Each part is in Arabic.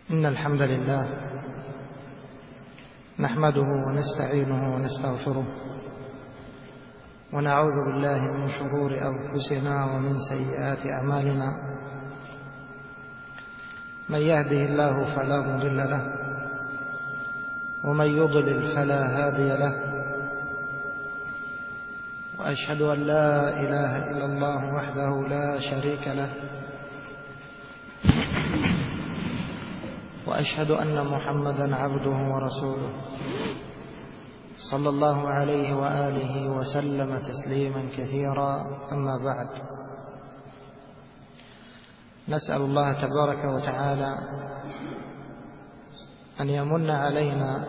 إن الحمد لله نحمده ونستعينه ونستغفره ونعوذ بالله من شرور أنفسنا ومن سيئات أعمالنا. من يهده الله فلا مضل له ومن يضلل فلا هادي له، وأشهد أن لا إله إلا الله وحده لا شريك له، وأشهد أن محمدا عبده ورسوله صلى الله عليه وآله وسلم تسليما كثيرا. أما بعد، نسأل الله تبارك وتعالى أن يمن علينا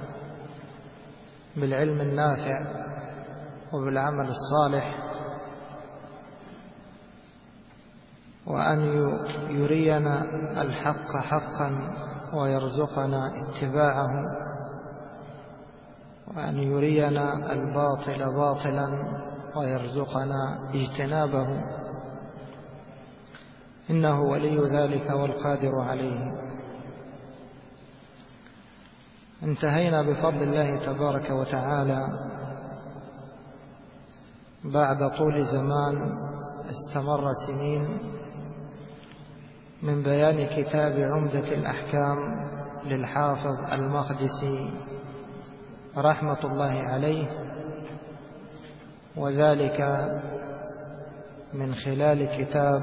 بالعلم النافع وبالعمل الصالح، وأن يرينا الحق حقا ويرزقنا اتباعه، وأن يرينا الباطل باطلا ويرزقنا اجتنابه، إنه ولي ذلك والقادر عليه. انتهينا بفضل الله تبارك وتعالى بعد طول زمان استمر سنين من بيان كتاب عمدة الأحكام للحافظ المقدسي رحمة الله عليه، وذلك من خلال كتاب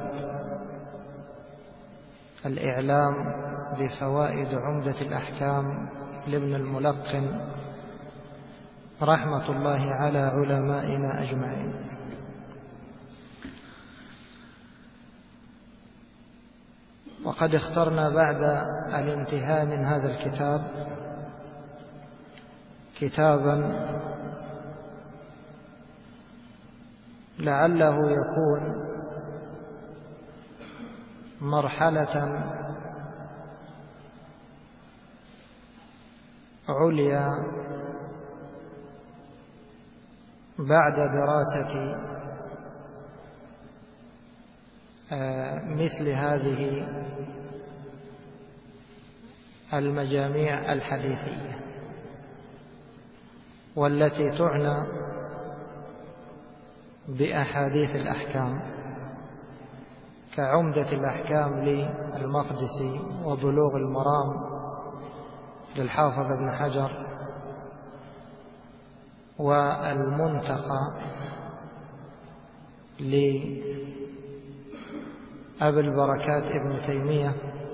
الإعلام بفوائد عمدة الأحكام لابن الملقن رحمة الله على علمائنا أجمعين. وقد اخترنا بعد الانتهاء من هذا الكتاب كتابا لعله يكون مرحلة عليا بعد دراسة مثل هذه المجاميع الحديثية، والتي تعنى بأحاديث الأحكام كعمدة الأحكام للمقدسي وبلوغ المرام للحافظ ابن حجر والمنتقى لأبي البركات ابن تيمية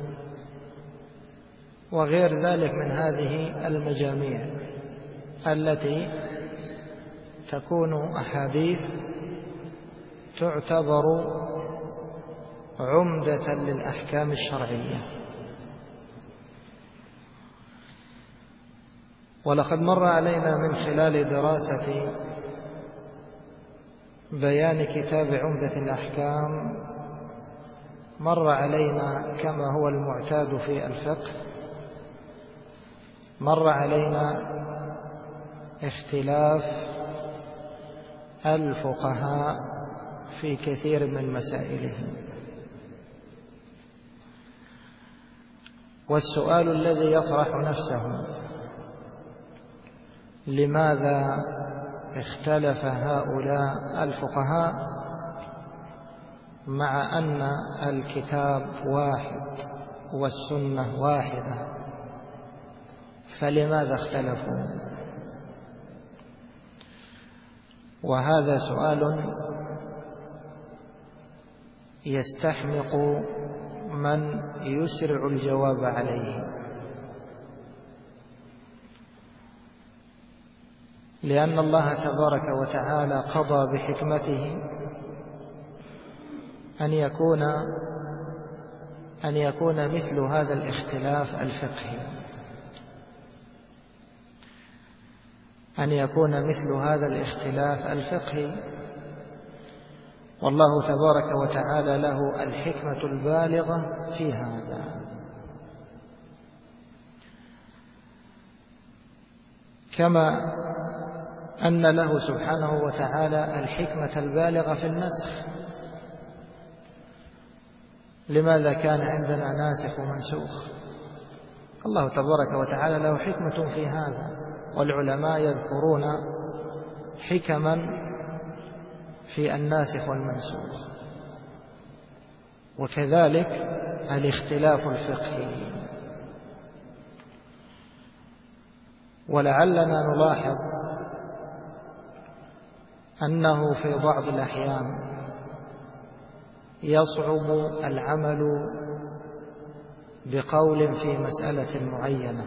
وغير ذلك من هذه المجاميع التي تكون أحاديث تعتبر عمدة للأحكام الشرعية. ولقد مر علينا من خلال دراسة بيان كتاب عمدة الأحكام، مر علينا كما هو المعتاد في الفقه، مر علينا اختلاف الفقهاء في كثير من مسائلهم. والسؤال الذي يطرح نفسه: لماذا اختلف هؤلاء الفقهاء مع أن الكتاب واحد والسنة واحدة؟ فلماذا اختلفوا؟ وهذا سؤال يستحمق من يسرع الجواب عليه، لأن الله تبارك وتعالى قضى بحكمته أن يكون مثل هذا الاختلاف الفقهي، والله تبارك وتعالى له الحكمة البالغة في هذا. كما أن له سبحانه وتعالى الحكمة البالغة في النسخ، لماذا كان عندنا ناسخ ومنسوخ؟ الله تبارك وتعالى له حكمة في هذا، والعلماء يذكرون حكما في الناسخ والمنسوخ، وكذلك الاختلاف الفقهي. ولعلنا نلاحظ أنه في بعض الأحيان يصعب العمل بقول في مسألة معينة،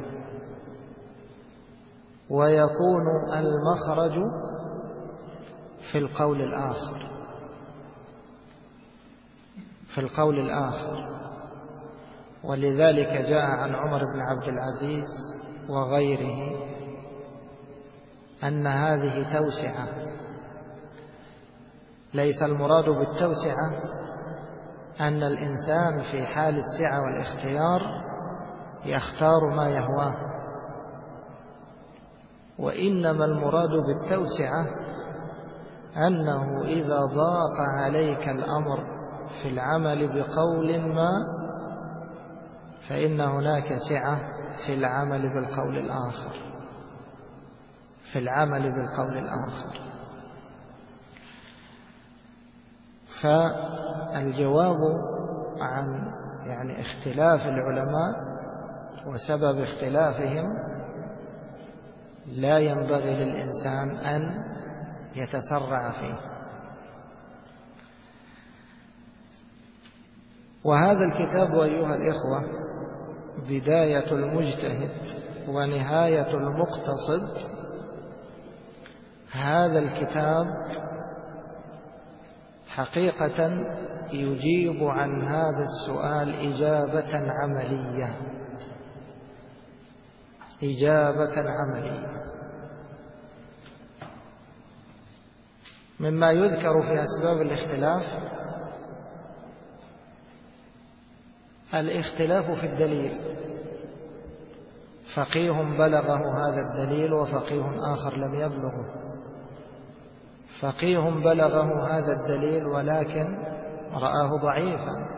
ويكون المخرج في القول الآخر. ولذلك جاء عن عمر بن عبد العزيز وغيره أن هذه توسعة، ليس المراد بالتوسعة أن الإنسان في حال السعة والاختيار يختار ما يهواه، وإنما المراد بالتوسعة أنه إذا ضاق عليك الأمر في العمل بقول ما فإن هناك سعة في العمل بالقول الآخر. فالجواب عن اختلاف العلماء وسبب اختلافهم لا ينبغي للإنسان أن يتسرع فيه. وهذا الكتاب أيها الإخوة بداية المجتهد ونهاية المقتصد. هذا الكتاب حقيقة يجيب عن هذا السؤال إجابة عملية. مما يذكر في أسباب الاختلاف في الدليل، فقيه بلغه هذا الدليل وفقيه آخر لم يبلغه، فقيه بلغه هذا الدليل ولكن رآه ضعيفا،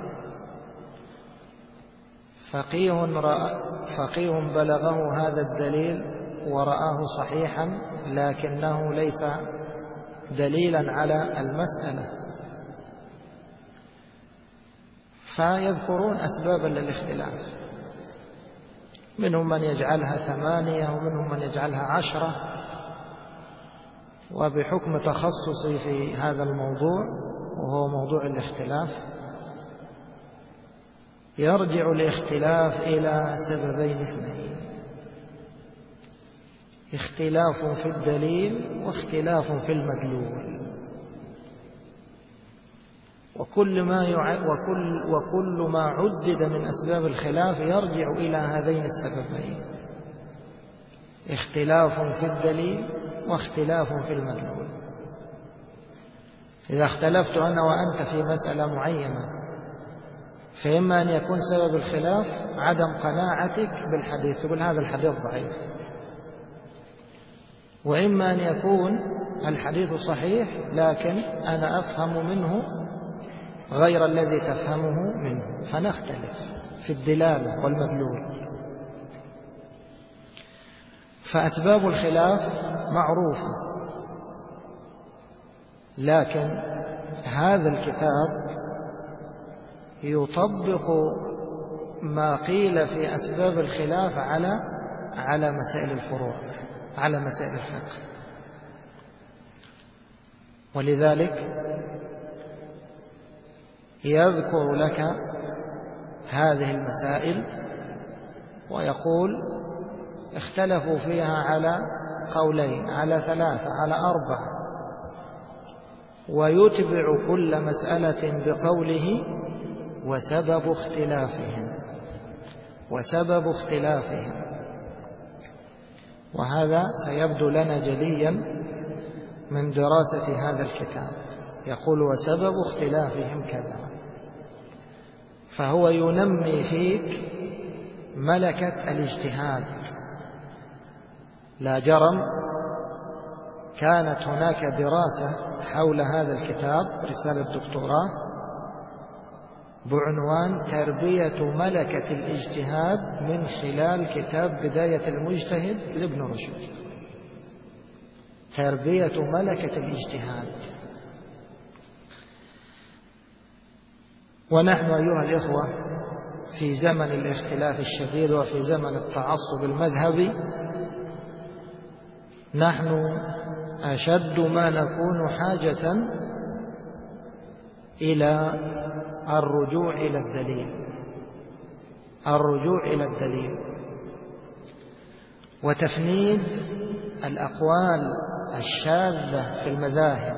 فقيه بلغه هذا الدليل ورآه صحيحا لكنه ليس دليلا على المسألة. فيذكرون أسبابا للاختلاف، منهم من يجعلها 8 ومنهم من يجعلها 10. وبحكم تخصصي في هذا الموضوع وهو موضوع الاختلاف، يرجع الاختلاف إلى سببين اثنين: اختلاف في الدليل واختلاف في المدلول. وكل ما عدد من أسباب الخلاف يرجع إلى هذين السببين: اختلاف في الدليل واختلاف في المدلول. إذا اختلفت أنا وأنت في مسألة معينة، فإما أن يكون سبب الخلاف عدم قناعتك بالحديث، تقول هذا الحديث ضعيف، وإما أن يكون الحديث صحيح لكن أنا أفهم منه غير الذي تفهمه منه، فنختلف في الدلالة والمدلول. فأسباب الخلاف معروفة، لكن هذا الكتاب يطبق ما قيل في أسباب الخلاف على مسائل الفروع، على مسائل الفقه. ولذلك يذكر لك هذه المسائل ويقول اختلفوا فيها على قولين، على 3، على 4، ويتبع كل مسألة بقوله وسبب اختلافهم. وهذا سيبدو لنا جليا من دراسة هذا الكتاب. يقول وسبب اختلافهم كذا، فهو ينمي فيك ملكة الاجتهاد. لا جرم كانت هناك دراسة حول هذا الكتاب، رسالة دكتوراه بعنوان تربية ملكة الاجتهاد من خلال كتاب بداية المجتهد لابن رشد. تربية ملكة الاجتهاد. ونحن أيها الإخوة في زمن الاختلاف الشديد وفي زمن التعصب المذهبي نحن أشد ما نكون حاجة إلى الرجوع إلى الدليل، الرجوع إلى الدليل وتفنيد الأقوال الشاذة في المذاهب.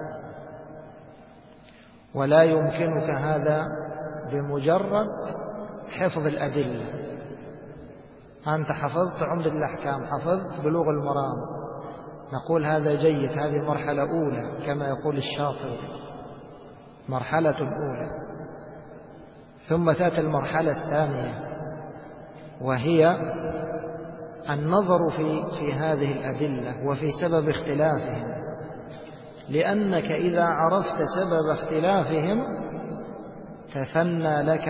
ولا يمكنك هذا بمجرد حفظ الأدلة. أنت حفظت عمدة الأحكام، حفظت بلوغ المرام، نقول هذا جيد، هذه مرحلة أولى كما يقول الشاطبي، مرحلة أولى. ثم تأتي المرحلة الثانية وهي النظر في هذه الأدلة وفي سبب اختلافهم، لأنك إذا عرفت سبب اختلافهم تثنى لك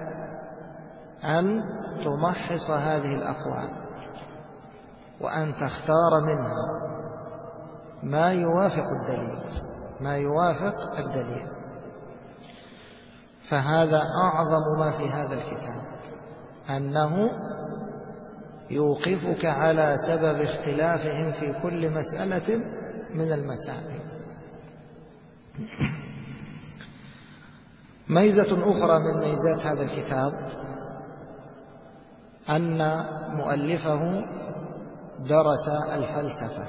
أن تمحص هذه الأقوال وأن تختار منها ما يوافق الدليل، ما يوافق الدليل. فهذا أعظم ما في هذا الكتاب، أنه يوقفك على سبب اختلافهم في كل مسألة من المسائل. ميزة أخرى من ميزات هذا الكتاب أن مؤلفه درس الفلسفة.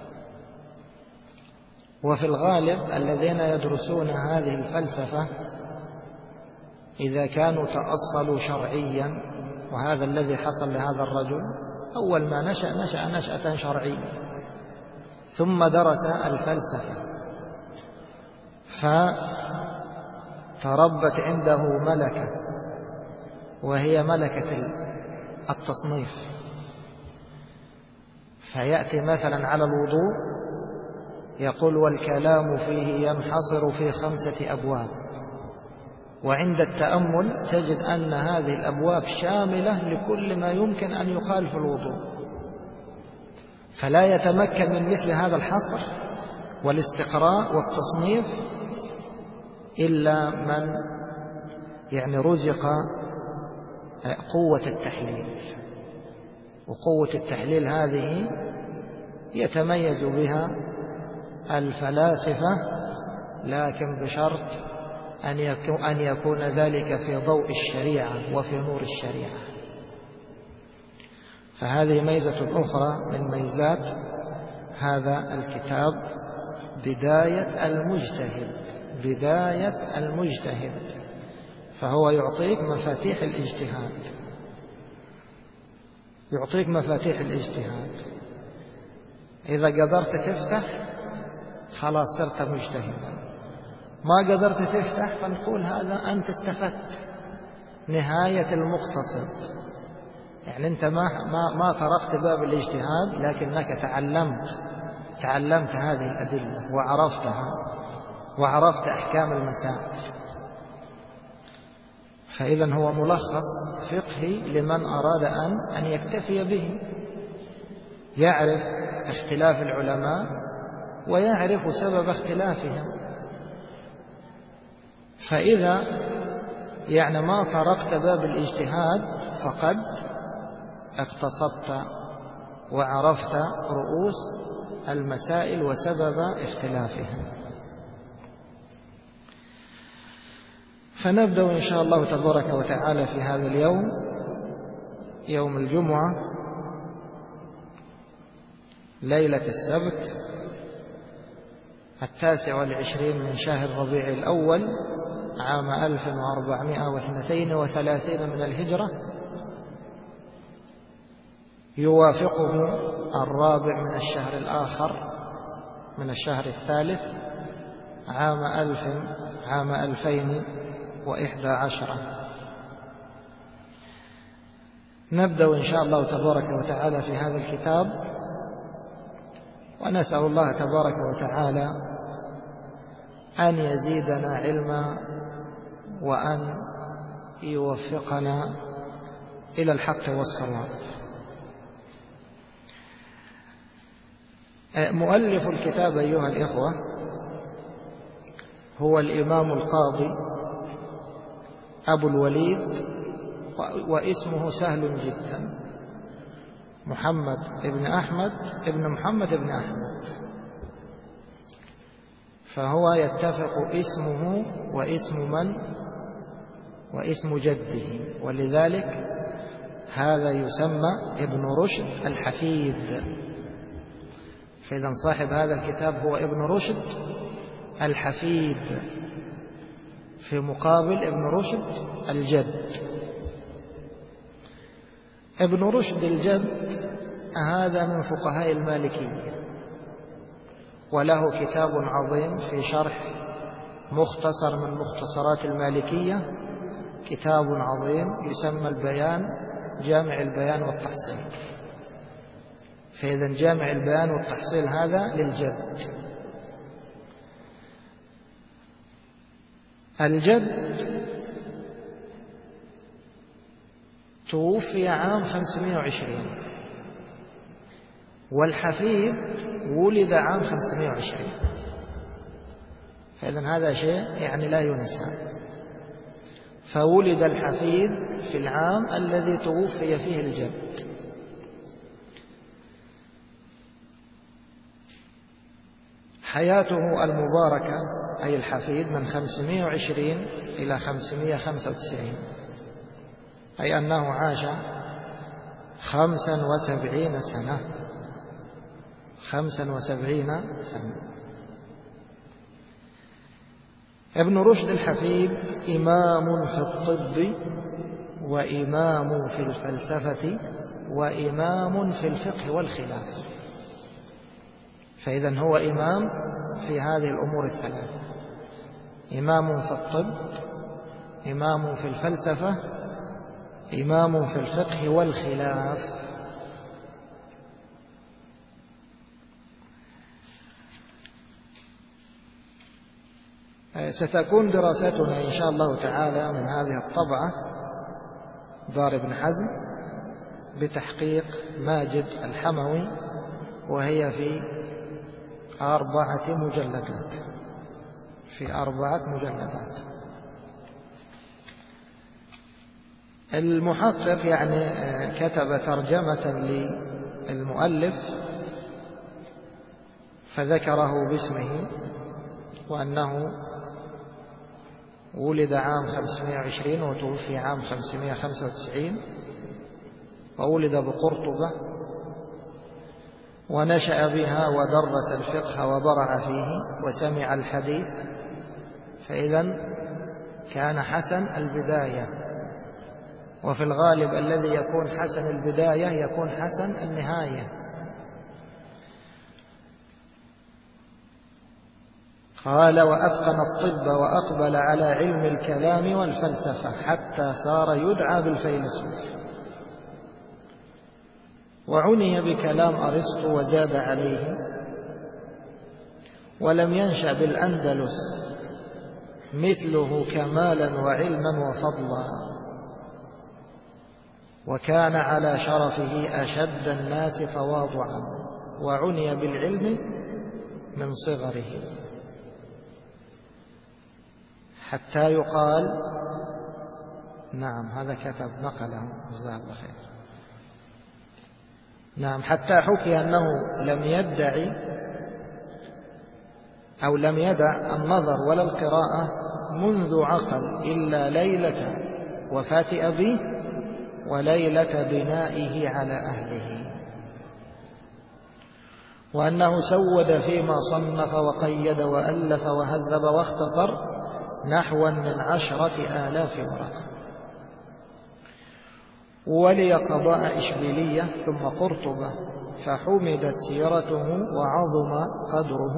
وفي الغالب الذين يدرسون هذه الفلسفة إذا كانوا تأصلوا شرعيا، وهذا الذي حصل لهذا الرجل، أول ما نشأ نشأة شرعية ثم درس الفلسفة فتربت عنده ملكة، وهي ملكة التصنيف. فيأتي مثلا على الوضوء يقول والكلام فيه ينحصر في 5 أبواب، وعند التأمل تجد أن هذه الأبواب شاملة لكل ما يمكن أن يقال في الوضوء. فلا يتمكن من مثل هذا الحصر والاستقراء والتصنيف إلا من رزق قوة التحليل. وقوة التحليل هذه يتميز بها الفلاسفة، لكن بشرط أن يكون ذلك في ضوء الشريعة وفي نور الشريعة. فهذه ميزة أخرى من ميزات هذا الكتاب، بداية المجتهد، بداية المجتهد. فهو يعطيك مفاتيح الاجتهاد، يعطيك مفاتيح الاجتهاد. إذا قدرت تفتح خلاص صرت مجتهدا، ما قدرت تفتح فنقول هذا أنت استفدت نهاية المقتصد. أنت ما طرقت باب الاجتهاد، لكنك تعلمت هذه الأدلة وعرفتها وعرفت أحكام المسائل. فإذا هو ملخص فقهي لمن أراد أن يكتفي به، يعرف اختلاف العلماء ويعرف سبب اختلافهم. فإذا ما طرقت باب الاجتهاد فقد اقتصدت وعرفت رؤوس المسائل وسبب اختلافهم. فنبدأ إن شاء الله تبارك وتعالى في هذا اليوم، يوم الجمعة، ليلة السبت 29 من شهر ربيع الأول عام 1432 من الهجرة، يوافقه 4 من الشهر الآخر من الشهر الثالث عام 2011. نبدأ إن شاء الله تبارك وتعالى في هذا الكتاب، ونسأل الله تبارك وتعالى أن يزيدنا علما وأن يوفقنا إلى الحق والصواب. مؤلف الكتاب أيها الإخوة هو الإمام القاضي أبو الوليد، واسمه سهل جدا، محمد ابن أحمد ابن محمد ابن أحمد، فهو يتفق اسمه واسم من واسم جده، ولذلك هذا يسمى ابن رشد الحفيد. فإذا صاحب هذا الكتاب هو ابن رشد الحفيد في مقابل ابن رشد الجد. ابن رشد الجد هذا من فقهاء المالكية، وله كتاب عظيم في شرح مختصر من مختصرات المالكية، كتاب عظيم يسمى البيان، جامع البيان والتحصيل. فإذا جامع البيان والتحصيل هذا للجد. الجد توفي عام 520، والحفيد ولد عام 520، فإذا هذا شيء يعني لا ينسى. فولد الحفيد في العام الذي توفي فيه الجد. حياته المباركة أي الحفيد من 520 إلى 595، أي أنه عاش 75 سنة. 75 سنة. ابن رشد الحفيد إمام في الطب، وإمام في الفلسفة، وإمام في الفقه والخلاف. فإذا هو إمام في هذه الأمور الثلاثة: إمام في الطب، إمام في الفلسفة، إمام في الفقه والخلاف. ستكون دراستنا إن شاء الله تعالى من هذه الطبعة دار ابن حزم بتحقيق ماجد الحموي، وهي في 4 مجلدات. في 4 مجلدات. المحقق يعني كتب ترجمة للمؤلف فذكره باسمه، وأنه ولد عام 520 وتوفي عام 595، وولد بقرطبة، ونشأ بها ودرس الفقه وبرع فيه وسمع الحديث. فإذا كان حسن البداية، وفي الغالب الذي يكون حسن البداية يكون حسن النهاية. قال: وأتقن الطب وأقبل على علم الكلام والفلسفة حتى صار يدعى بالفيلسوف، وعني بكلام أرسطو وزاد عليه، ولم ينشأ بالأندلس مثله كمالا وعلما وفضلا، وكان على شرفه أشد الناس تواضعا، وعني بالعلم من صغره، حتى يقال. نعم، هذا كتب نقله جزاه الله خير. نعم، حتى حكي أنه لم يدعي أو لم يدع النظر ولا القراءة منذ عقل إلا ليلة وفاة أبيه وليلة بنائه على أهله، وأنه سود فيما صنف وقيد وألف وهذب واختصر نحوا من 10,000 ورقة. ولي قضاء إشبيلية ثم قرطبة، فحمدت سيرته وعظم قدره،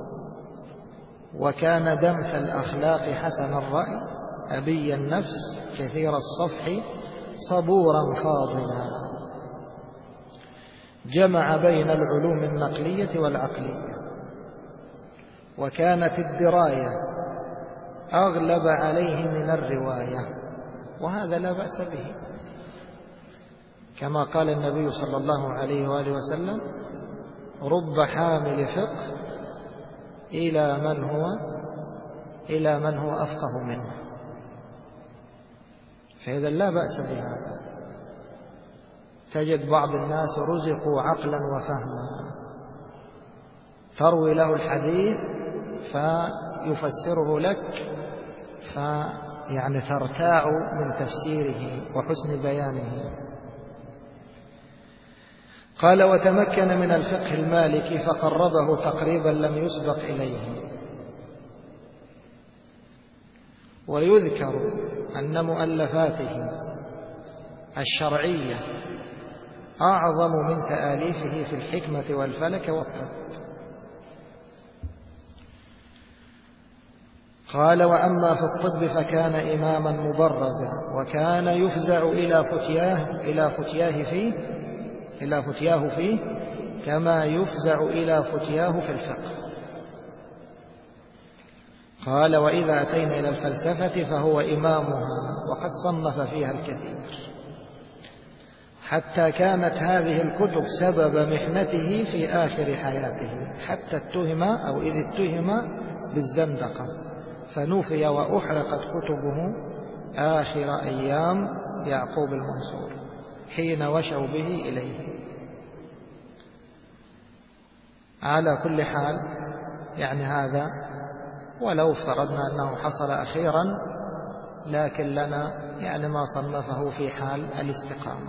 وكان دمث الأخلاق حسن الرأي أبي النفس كثير الصفح صبورا فاضلا، جمع بين العلوم النقلية والعقلية، وكانت الدراية أغلب عليه من الرواية، وهذا لا بأس به، كما قال النبي صلى الله عليه وآله وسلم: رب حامل فقه إلى من هو أفقه منه. فإذا لا بأس بهذا. تجد بعض الناس رزقوا عقلا وفهما، تروي له الحديث فيفسره لك فيعني ترتاع من تفسيره وحسن بيانه. قال: وتمكن من الفقه المالكي فقربه تقريبا لم يسبق إليه. ويذكر أن مؤلفاته الشرعية أعظم من تآليفه في الحكمة والفلك والطب. قال: وأما في الطب فكان إماما مبرزا، وكان يفزع إلى فتياه فيه كما يفزع إلى فتياه في الفقه. قال: وإذا أتينا إلى الفلسفة فهو إمامها، وقد صنف فيها الكثير، حتى كانت هذه الكتب سبب محنته في آخر حياته، حتى إذ اتهم بالزندقة، فنفي وأحرقت كتبه آخر أيام يعقوب المنصور حين وشوا به إليه. على كل حال يعني هذا ولو افترضنا أنه حصل أخيرا، لكن لنا يعني ما صنفه في حال الاستقامة.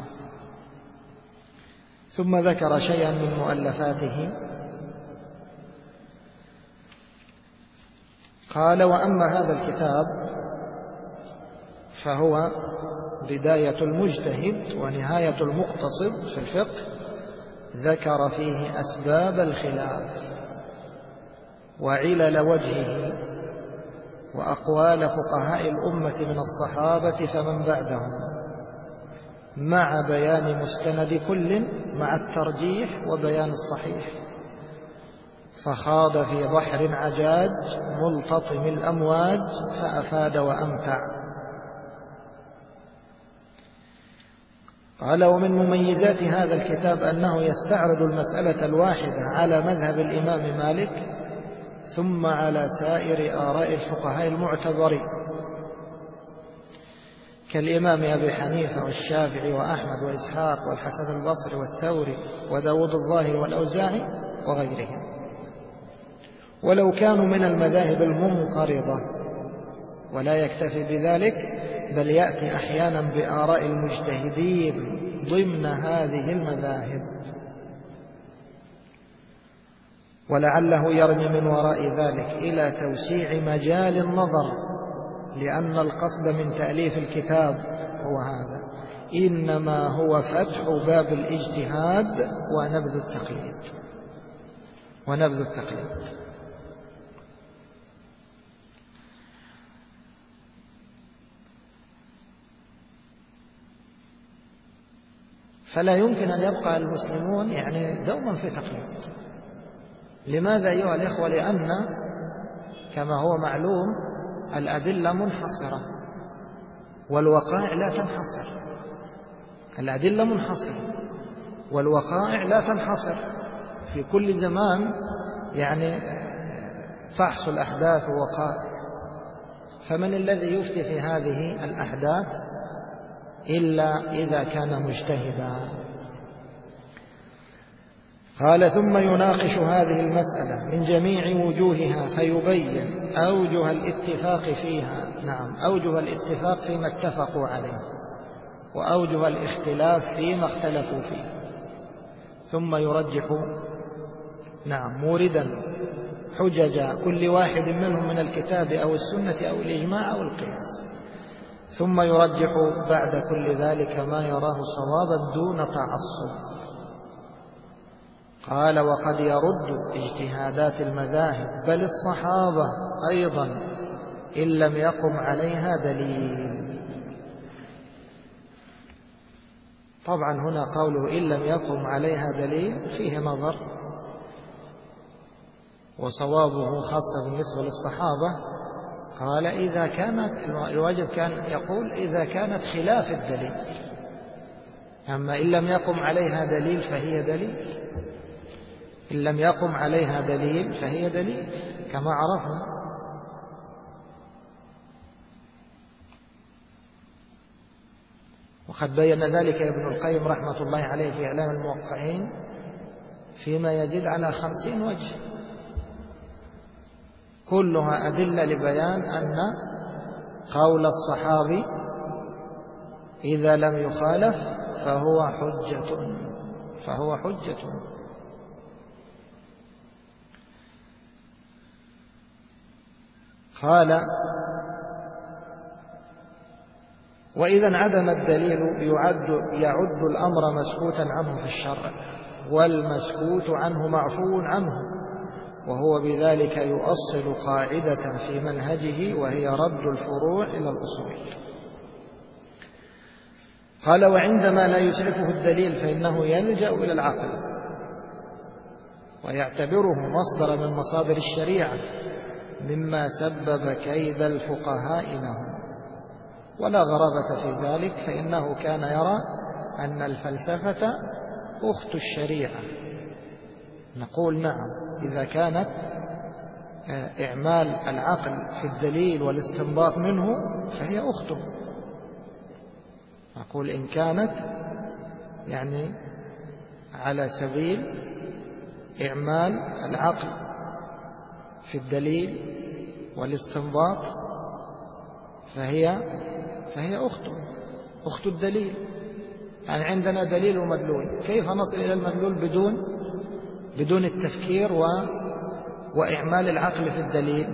ثم ذكر شيئا من مؤلفاته. قال: وأما هذا الكتاب فهو بداية المجتهد ونهاية المقتصد في الفقه، ذكر فيه أسباب الخلاف وعلل وجهه وأقوال فقهاء الأمة من الصحابة فمن بعدهم، مع بيان مستند كل مع الترجيح وبيان الصحيح، فخاض في بحر عجاج ملتطم الأمواج فأفاد وأمتع. قال: ومن مميزات هذا الكتاب أنه يستعرض المسألة الواحدة على مذهب الإمام مالك ثم على سائر آراء الفقهاء المعتبرين كالإمام أبي حنيفة والشافعي وأحمد وإسحاق والحسن البصري والثوري وداود الظاهري والأوزاعي وغيرهم، ولو كانوا من المذاهب المنقرضة. ولا يكتفي بذلك، بل يأتي أحيانا بآراء المجتهدين ضمن هذه المذاهب، ولعله يرمي من وراء ذلك إلى توسيع مجال النظر، لأن القصد من تأليف الكتاب هو هذا، إنما هو فتح باب الاجتهاد ونبذ التقليد. فلا يمكن أن يبقى المسلمون يعني دوما في تقليد. لماذا أيها الإخوة؟ لأن كما هو معلوم الأدلة منحصرة والوقائع لا تنحصر. الأدلة منحصرة والوقائع لا تنحصر. في كل زمان يعني تحصل أحداث ووقائع، فمن الذي يفتي في هذه الأحداث إلا إذا كان مجتهدا؟ قال: ثم يناقش هذه المسألة من جميع وجوهها فيبين أوجه الاتفاق فيها، أوجه الاتفاق فيما اتفقوا عليه، وأوجه الاختلاف فيما اختلفوا فيه، ثم يرجح موردا حجج كل واحد منهم من الكتاب أو السنة أو الإجماع أو القياس، ثم يرجح بعد كل ذلك ما يراه صوابا دون تعصب. قال: وقد يرد اجتهادات المذاهب بل الصحابة أيضا إن لم يقم عليها دليل. طبعا هنا قوله إن لم يقم عليها دليل فيه نظر، وصوابه خاصة بالنسبة للصحابة قال إذا كانت، الواجب كان يقول إذا كانت خلاف الدليل، أما إن لم يقم عليها دليل فهي دليل، إن لم يقم عليها دليل فهي دليل كما عرفنا. وقد بين ذلك ابن القيم رحمة الله عليه في إعلام الموقعين فيما يزيد على 50 وجه، كلها أدلة لبيان أن قول الصحابي إذا لم يخالف فهو حجة. قال: وإذا انعدم الدليل يعد الأمر مسكوتا عنه في الشرع، والمسكوت عنه معفو عنه، وهو بذلك يؤصل قاعدة في منهجه وهي رد الفروع إلى الأصول. قال: وعندما لا يسعفه الدليل فإنه يلجأ إلى العقل ويعتبره مصدر من مصادر الشريعة، مما سبب كيد الفقهاء لهم. ولا غرابة في ذلك، فإنه كان يرى أن الفلسفة أخت الشريعة. نقول نعم، إذا كانت إعمال العقل في الدليل والاستنباط منه فهي أخته. نقول إن كانت يعني على سبيل إعمال العقل في الدليل والاستنباط فهي أخت الدليل. يعني عندنا دليل ومدلول، كيف نصل إلى المدلول بدون التفكير وإعمال العقل في الدليل؟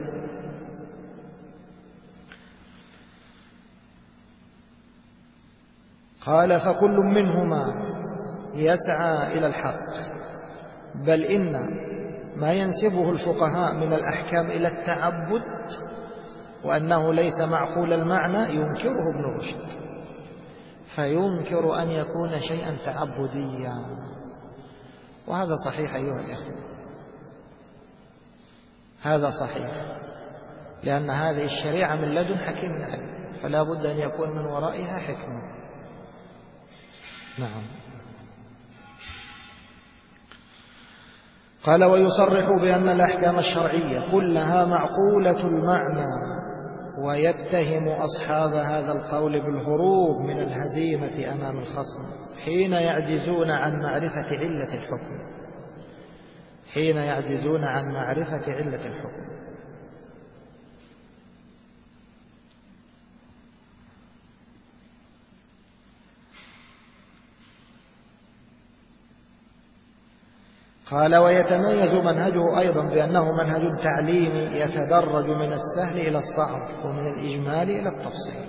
قال: فكل منهما يسعى إلى الحق، بل إن ما ينسبه الفقهاء من الأحكام إلى التعبد وأنه ليس معقول المعنى ينكره ابن رشد، فينكر أن يكون شيئا تعبديا. وهذا صحيح أيها الإخوة، هذا صحيح، لأن هذه الشريعة من لدن حكيم عليم، فلا بد أن يكون من ورائها حكمة. نعم. قال: ويصرح بأن الأحكام الشرعية كلها معقولة المعنى، ويتهم أصحاب هذا القول بالهروب من الهزيمة أمام الخصم حين يعجزون عن معرفة علة الحكم. قال: ويتميز منهجه أيضا بأنه منهج تعليمي يتدرج من السهل إلى الصعب ومن الإجمال إلى التفصيل.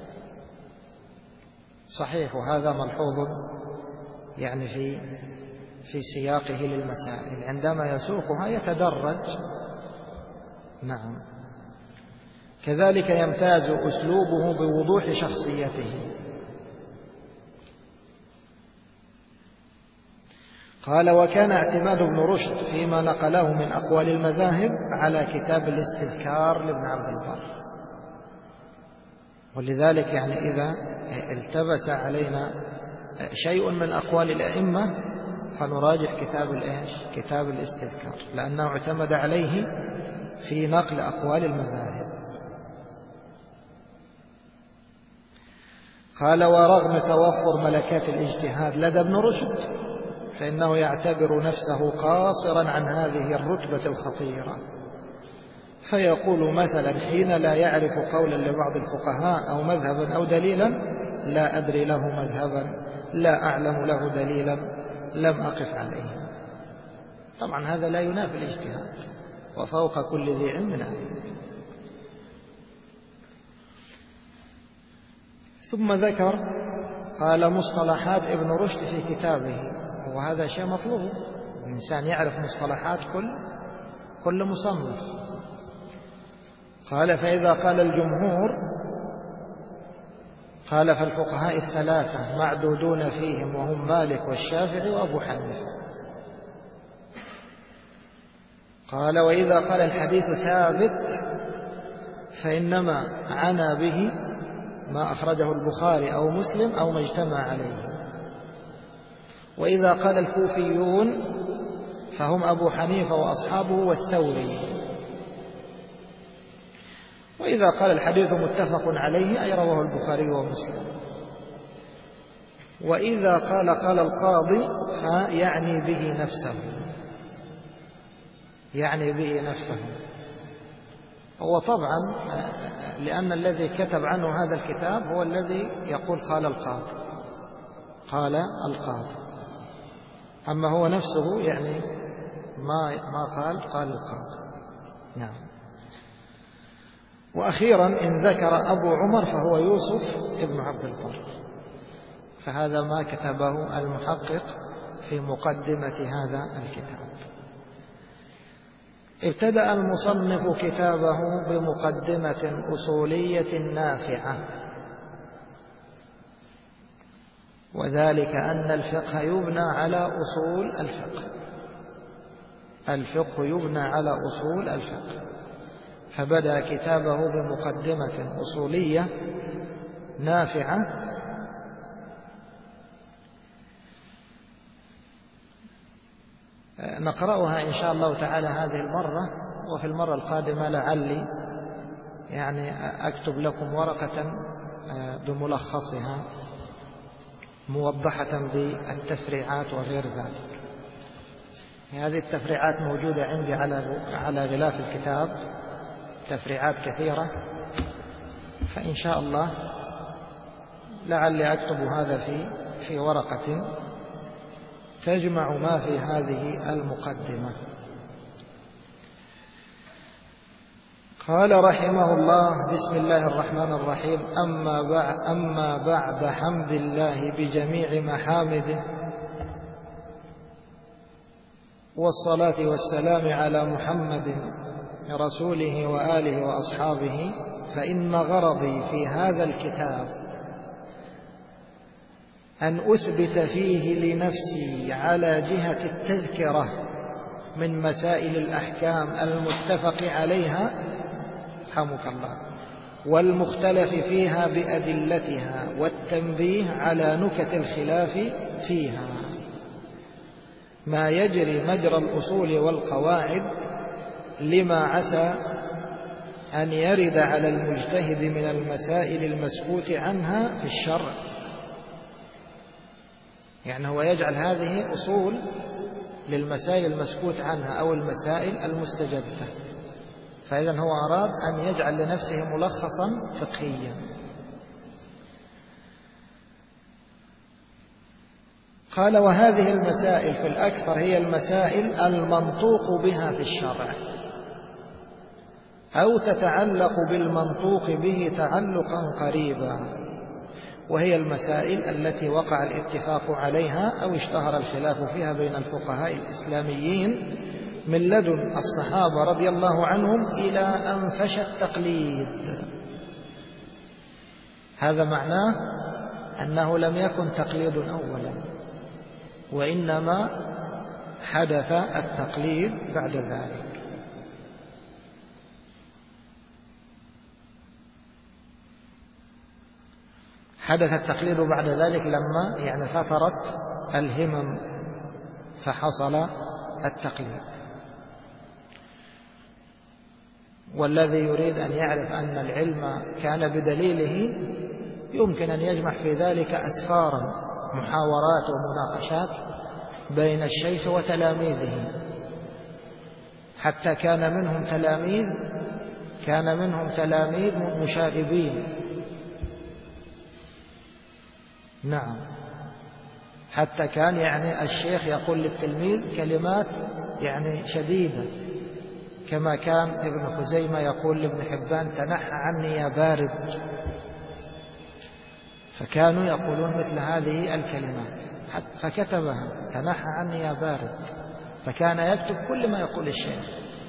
صحيح، وهذا ملحوظ يعني في سياقه للمسائل، عندما يسوقها يتدرج. نعم. كذلك يمتاز أسلوبه بوضوح شخصيته. قال: وكان اعتماد ابن رشد فيما نقله من أقوال المذاهب على كتاب الاستذكار لابن عبد البر، ولذلك يعني إذا التبس علينا شيء من أقوال الأئمة فنراجع كتاب الاستذكار، لأنه اعتمد عليه في نقل أقوال المذاهب. قال: ورغم توفر ملكات الاجتهاد لدى ابن رشد فإنه يعتبر نفسه قاصرا عن هذه الرتبة الخطيرة، فيقول مثلا حين لا يعرف قولا لبعض الفقهاء أو مذهبا أو دليلا: لا أدري له مذهبا، لا أعلم له دليلا، لم أقف عليه. طبعا هذا لا ينافي الاجتهاد، وفوق كل ذي علم عليم. ثم ذكر قال: مصطلحات ابن رشد في كتابه، وهذا شيء مطلوب، الإنسان يعرف مصطلحات كل مصنف. قال: فإذا قال الجمهور قال: فالفقهاء الثلاثة معدودون فيهم، وهم مالك والشافعي وأبو حنيفة. قال: وإذا قال الحديث ثابت فإنما عنى به ما أخرجه البخاري أو مسلم أو ما اجتمع عليه. وإذا قال الكوفيون فهم أبو حنيفة وأصحابه والثوري. وإذا قال الحديث متفق عليه أي رواه البخاري ومسلم. وإذا قال القاضي فيعني به نفسه، يعني به نفسه. هو طبعا لأن الذي كتب عنه هذا الكتاب هو الذي يقول قال القاضي، قال القاضي، أما هو نفسه يعني ما قال القاضي. نعم. وأخيرا إن ذكر أبو عمر فهو يوسف ابن عبد البر، فهذا ما كتبه المحقق في مقدمة هذا الكتاب. ابتدأ المصنف كتابه بمقدمة أصولية نافعة، وذلك أن الفقه يبنى على أصول الفقه، الفقه يبنى على أصول الفقه. فبدأ كتابه بمقدمة أصولية نافعة نقرأها إن شاء الله تعالى هذه المرة، وفي المرة القادمة لعلي يعني أكتب لكم ورقة بملخصها موضحة بالتفريعات وغير ذلك. هذه التفريعات موجودة عندي على غلاف الكتاب، تفريعات كثيرة، فإن شاء الله لعلي أكتب هذا في ورقة تجمع ما في هذه المقدمة. قال رحمه الله: بسم الله الرحمن الرحيم. أما بعد حمد الله بجميع محامده، والصلاة والسلام على محمد رسوله وآله وأصحابه، فإن غرضي في هذا الكتاب أن أثبت فيه لنفسي على جهة التذكرة من مسائل الأحكام المتفق عليها رحمك الله والمختلف فيها بأدلتها، والتنبيه على نكت الخلاف فيها، ما يجري مجرى الأصول والقواعد، لما عسى أن يرد على المجتهد من المسائل المسكوت عنها في الشرع. يعني هو يجعل هذه أصول للمسائل المسكوت عنها أو المسائل المستجدة، فإذا هو أراد أن يجعل لنفسه ملخصا فقهيا. قال: وهذه المسائل في الأكثر هي المسائل المنطوق بها في الشرع، أو تتعلق بالمنطوق به تعلقا قريبا، وهي المسائل التي وقع الاتفاق عليها أو اشتهر الخلاف فيها بين الفقهاء الإسلاميين من لدن الصحابة رضي الله عنهم إلى أن فشى التقليد. هذا معناه أنه لم يكن تقليد أولا، وإنما حدث التقليد بعد ذلك. حدث التقليد بعد ذلك لما يعني فترت الهمم فحصل التقليد. والذي يريد أن يعرف أن العلم كان بدليله يمكن أن يجمع في ذلك أسفارا، محاورات ومناقشات بين الشيخ وتلاميذه، حتى كان منهم تلاميذ مشاغبين. نعم، حتى كان يعني الشيخ يقول للتلميذ كلمات يعني شديدة، كما كان ابن خزيمة يقول لابن حبان: تنحى عني يا بارد. فكانوا يقولون مثل هذه الكلمات، فكتبها: تنحى عني يا بارد. فكان يكتب كل ما يقول الشيخ.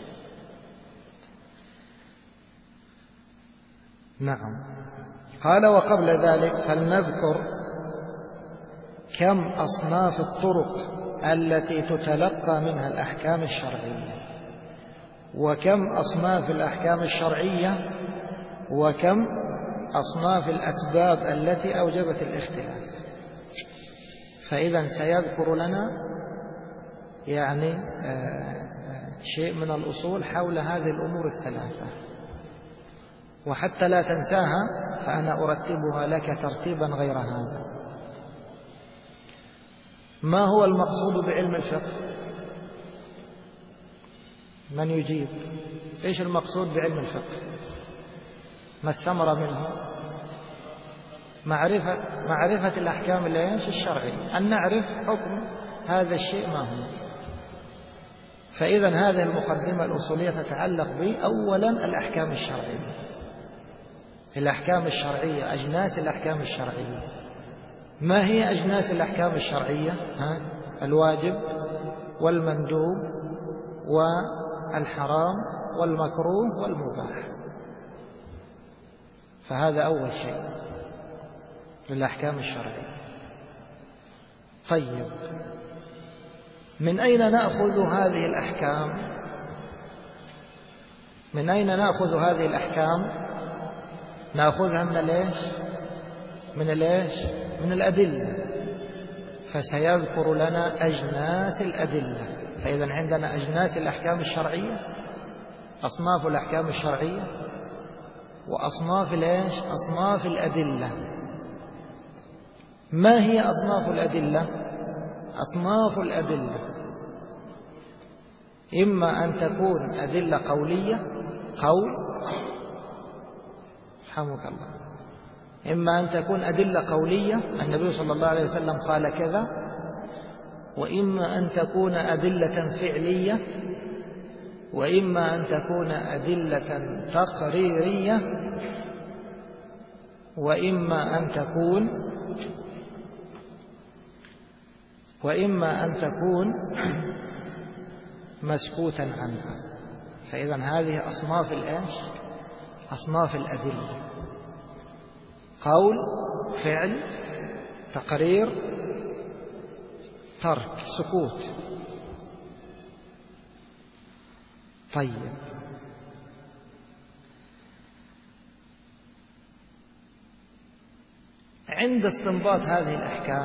نعم. قال: وقبل ذلك فلنذكر كم أصناف الطرق التي تتلقى منها الأحكام الشرعية، وكم أصناف الأحكام الشرعية وكم أصناف الأسباب التي أوجبت الاختلاف. فإذا سيذكر لنا يعني شيء من الأصول حول هذه الأمور الثلاثة. وحتى لا تنساها فأنا أرتبها لك ترتيبا غير هذا. ما هو المقصود بعلم الفقه؟ من يجيب؟ إيش المقصود بعلم الفقه؟ ما الثمرة منه؟ معرفة الأحكام الشرعية، أن نعرف حكم هذا الشيء ما هو. فإذا هذه المقدمة الأصولية تتعلق بأولا الأحكام الشرعية. الأحكام الشرعية، أجناس الأحكام الشرعية. ما هي أجناس الأحكام الشرعية؟ الواجب والمندوب والحرام والمكروه والمباح. فهذا أول شيء للأحكام الشرعية. طيب، من أين نأخذ هذه الأحكام؟ من أين نأخذ هذه الأحكام؟ نأخذها من الإيش؟ من الأدلة. فسيذكر لنا أجناس الأدلة. فإذا عندنا أجناس الأحكام الشرعية، أصناف الأحكام الشرعية، وأصناف أصناف الأدلة. ما هي أصناف الأدلة؟ أصناف الأدلة إما أن تكون أدلة قولية، قول رحمك الله، إما أن تكون أدلة قولية، النبي صلى الله عليه وسلم قال كذا، وإما أن تكون أدلة فعلية، وإما أن تكون أدلة تقريرية، وإما أن تكون مسكوتا عنها. فإذا هذه أصناف الأدلة: قول، فعل، تقرير، ترك، سكوت. طيب، عند استنباط هذه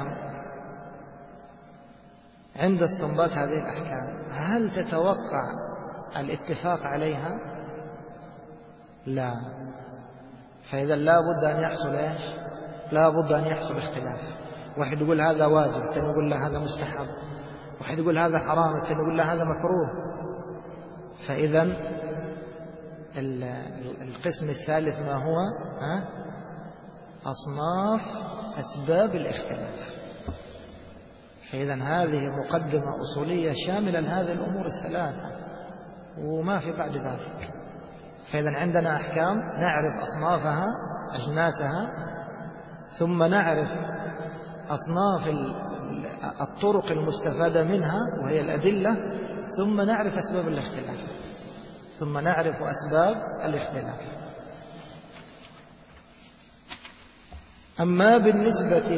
الأحكام هل تتوقع الاتفاق عليها؟ لا. فإذا لا بد أن يحصل لا بد أن يحصل اختلاف. واحد يقول هذا واجب، الثاني يقول له هذا مستحب، واحد يقول هذا حرام، الثاني يقول له هذا مكروه. فإذا القسم الثالث ما هو؟ أصناف أسباب الاختلاف. فإذا هذه مقدمة أصولية شاملة لهذه الأمور الثلاثة وما في بعد ذلك. فإذا عندنا أحكام نعرف أصنافها، أجناسها، ثم نعرف أصناف الطرق المستفادة منها وهي الأدلة، ثم نعرف أسباب الاختلاف. أما بالنسبة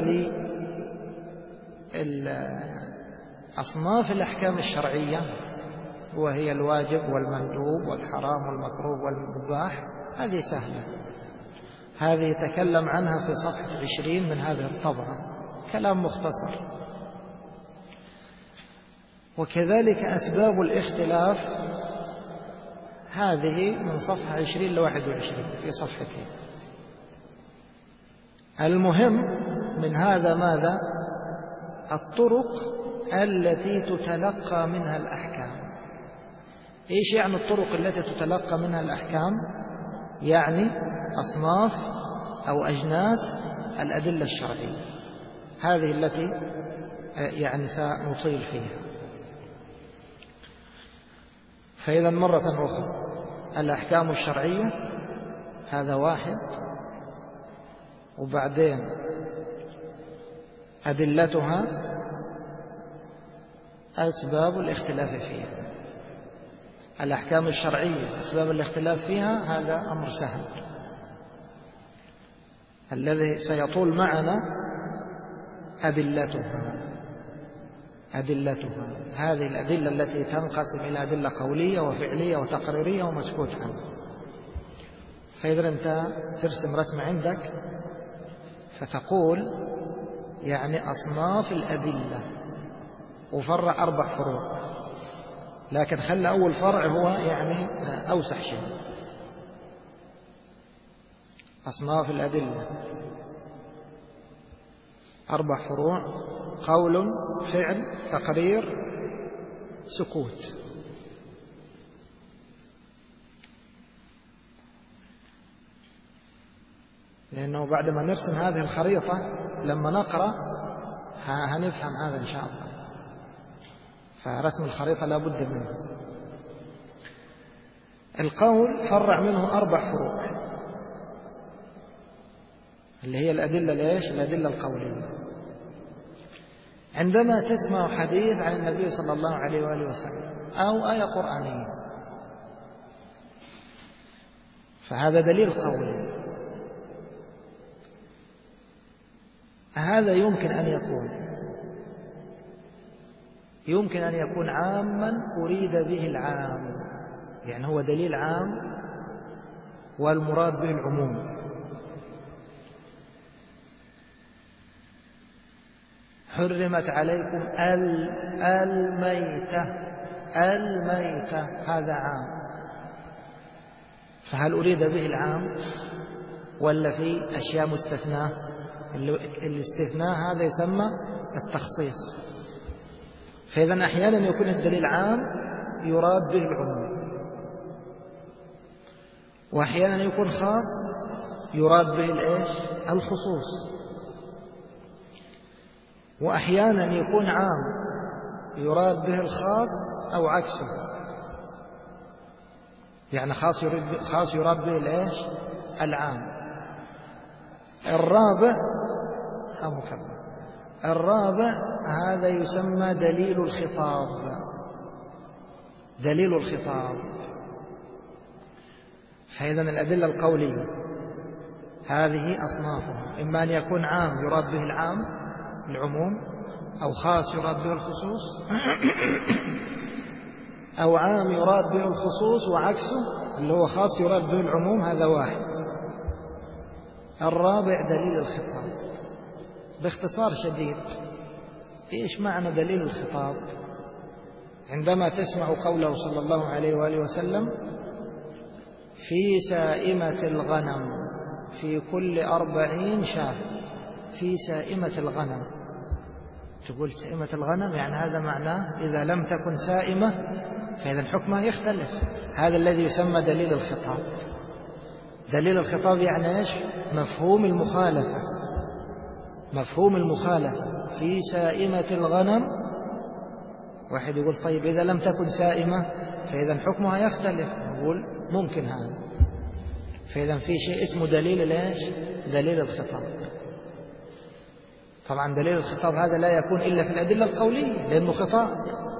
لأصناف الأحكام الشرعية وهي الواجب والمندوب والحرام والمكروه والمباح، هذه سهلة. هذه تكلم عنها في صفحة 20 من هذه الطبعة، كلام مختصر. وكذلك أسباب الاختلاف هذه من صفحة 20 ل21 في صفحتين. المهم من هذا ماذا؟ الطرق التي تتلقى منها الأحكام. إيش يعني الطرق التي تتلقى منها الأحكام؟ يعني أصناف أو أجناس الأدلة الشرعية، هذه التي يعني سنطيل فيها. فإذا مرة أخرى الأحكام الشرعية هذا واحد، وبعدين أدلتها، أسباب الاختلاف فيها. الأحكام الشرعية أسباب الاختلاف فيها هذا أمر سهل. الذي سيطول معنا أدلتها. هذه الأدلة التي تنقسم إلى أدلة قولية وفعلية وتقريرية ومسكوت عنها. فإذا أنت ترسم رسمة عندك فتقول يعني أصناف الأدلة، وفرع 4 فروع، لكن خلى أول فرع هو يعني أوسع شيء. أصناف الأدلة 4 فروع: قول، فعل، تقرير، سكوت. لأنه بعد ما نرسم هذه الخريطة لما نقرأ هنفهم هذا إن شاء الله، فرسم الخريطة لا بد منه. القول فرع منه 4 فروع اللي هي الأدلة ليش؟ الأدلة القولية. عندما تسمع حديث عن النبي صلى الله عليه وآله وسلم أو آية قرآنية فهذا دليل قولي. هذا يمكن أن يكون عاما أريد به العام، يعني هو دليل عام والمراد به العموم. حرمت عليكم الميتة، هذا عام، فهل أريد به العام ولا في أشياء مستثناة؟ الاستثناء هذا يسمى التخصيص. فإذا أحيانا يكون الدليل عام يراد به العموم، وأحيانا يكون خاص يراد به الخصوص، وأحيانا يكون عام يراد به الخاص أو عكسه، يعني خاص يراد به العام. الرابع هذا يسمى دليل الخطاب. فإذا الأدلة القولية هذه أصنافها: إما أن يكون عام يراد به العموم، أو خاص يراد به الخصوص، أو عام يراد به الخصوص وعكسه اللي هو خاص يراد به العموم، هذا واحد. الرابع دليل الخطاب. باختصار شديد إيش معنى دليل الخطاب؟ عندما تسمع قوله صلى الله عليه وآله وسلم: في سائمة الغنم في كل 40 شاة. في سائمة الغنم، تقول سائمة الغنم يعني هذا معناه إذا لم تكن سائمة فإذا حكمها يختلف. هذا الذي يسمى دليل الخطاب. دليل الخطاب يعني إيش؟ مفهوم المخالفة. في سائمة الغنم، واحد يقول طيب إذا لم تكن سائمة فإذا حكمها يختلف، نقول ممكن هذا. فإذا في شيء اسمه دليل الخطاب. طبعا دليل الخطاب هذا لا يكون إلا في الأدلة القولية لأنه خطاب.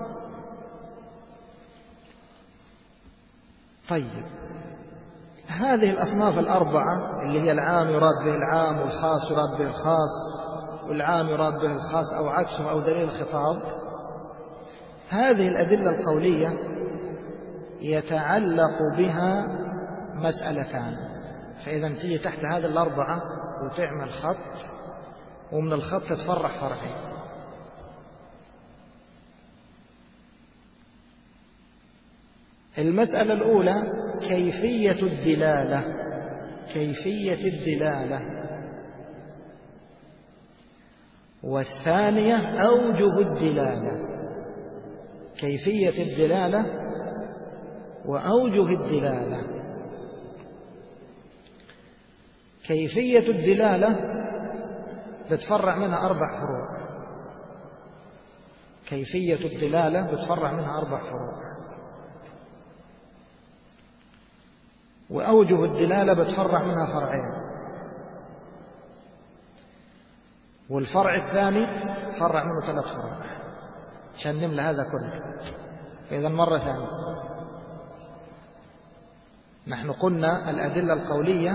طيب، هذه الأصناف 4 اللي هي العام يراد به العام، والخاص يراد به الخاص، والعام يراد به الخاص أو عكسه أو دليل الخطاب، هذه الأدلة القولية يتعلق بها مسألتان. فإذا تيجي تحت هذه 4 وتعمل خط، ومن الخط تتفرع فرعين. المسألة الأولى كيفية الدلالة، والثانية أوجه الدلالة. كيفية الدلالة وأوجه الدلالة. كيفية الدلالة بتفرع منها 4 فروع. كيفية الدلالة بتفرع منها 4 فروع، وأوجه الدلالة بتفرع منها فرعين، والفرع الثاني فرع منه 3 فروع عشان نملى هذا كله. فإذا مرة ثانية نحن قلنا الأدلة القولية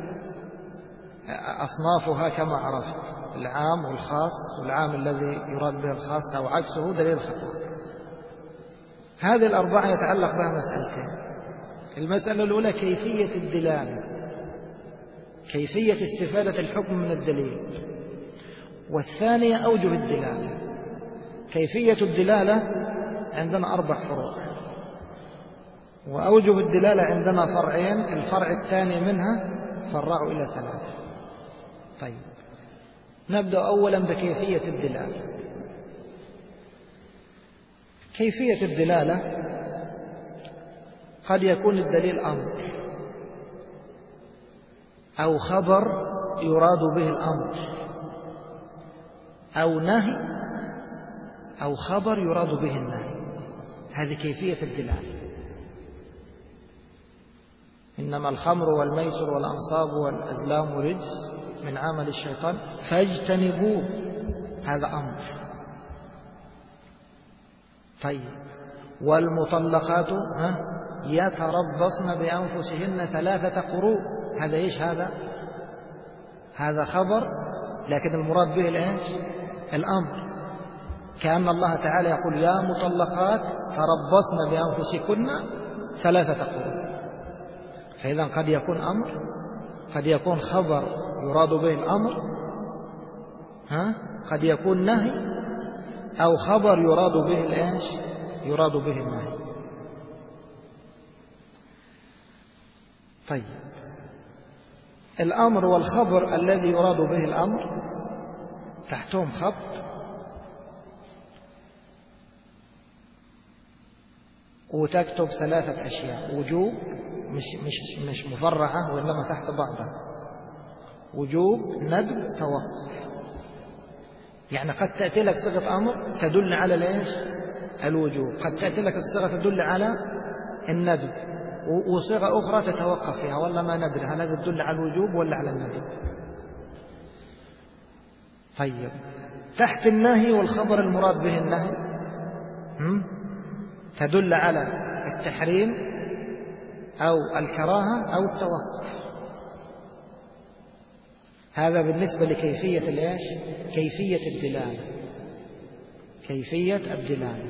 أصنافها كما عرفت: العام والخاص، والعام الذي يراد به الخاص أو عكسه دليل الخطاب. هذه 4 يتعلق بها مسألتين. المسألة الأولى كيفية الدلالة. كيفية استفادة الحكم من الدليل. والثانية أوجه الدلالة. كيفية الدلالة عندنا 4 فروع، وأوجه الدلالة عندنا فرعين، الفرع الثاني منها فرعوا إلى 3. طيب نبدأ أولا بكيفية الدلالة. كيفية الدلالة قد يكون الدليل أمر أو خبر يراد به الأمر، أو نهي أو خبر يراد به النهي. هذه كيفية الدلالة. إنما الخمر والميسر والأنصاب والأزلام رجس من عمل الشيطان فاجتنبوه، هذا أمر. طيب والمطلقات يتربصن بأنفسهن 3 قروء، هذا إيش؟ هذا خبر، لكن المراد به الأمر. كأن الله تعالى يقول يا مطلقات تربصن بأنفسكن 3 قروء. فإذا قد يكون أمر، قد يكون خبر يراد به الأمر، قد يكون نهي أو خبر يراد به يراد به النهي. طيب الأمر والخبر الذي يراد به الأمر تحتهم خط، وتكتب 3 أشياء: وجوب، مش مفرعة وإنما تحت بعضها، وجوب، ندب، توقف. يعني قد تأتي لك صيغة أمر تدل على الوجوب، قد تأتي لك الصيغة تدل على الندب، وصيغة أخرى تتوقف فيها والله ما ندري هل هذا تدل على الوجوب ولا على الندب. طيب تحت النهي والخبر المراد به النهي تدل على التحريم أو الكراهة أو التوقف. هذا بالنسبة لكيفية كيفية الدلالة. كيفية الدلالة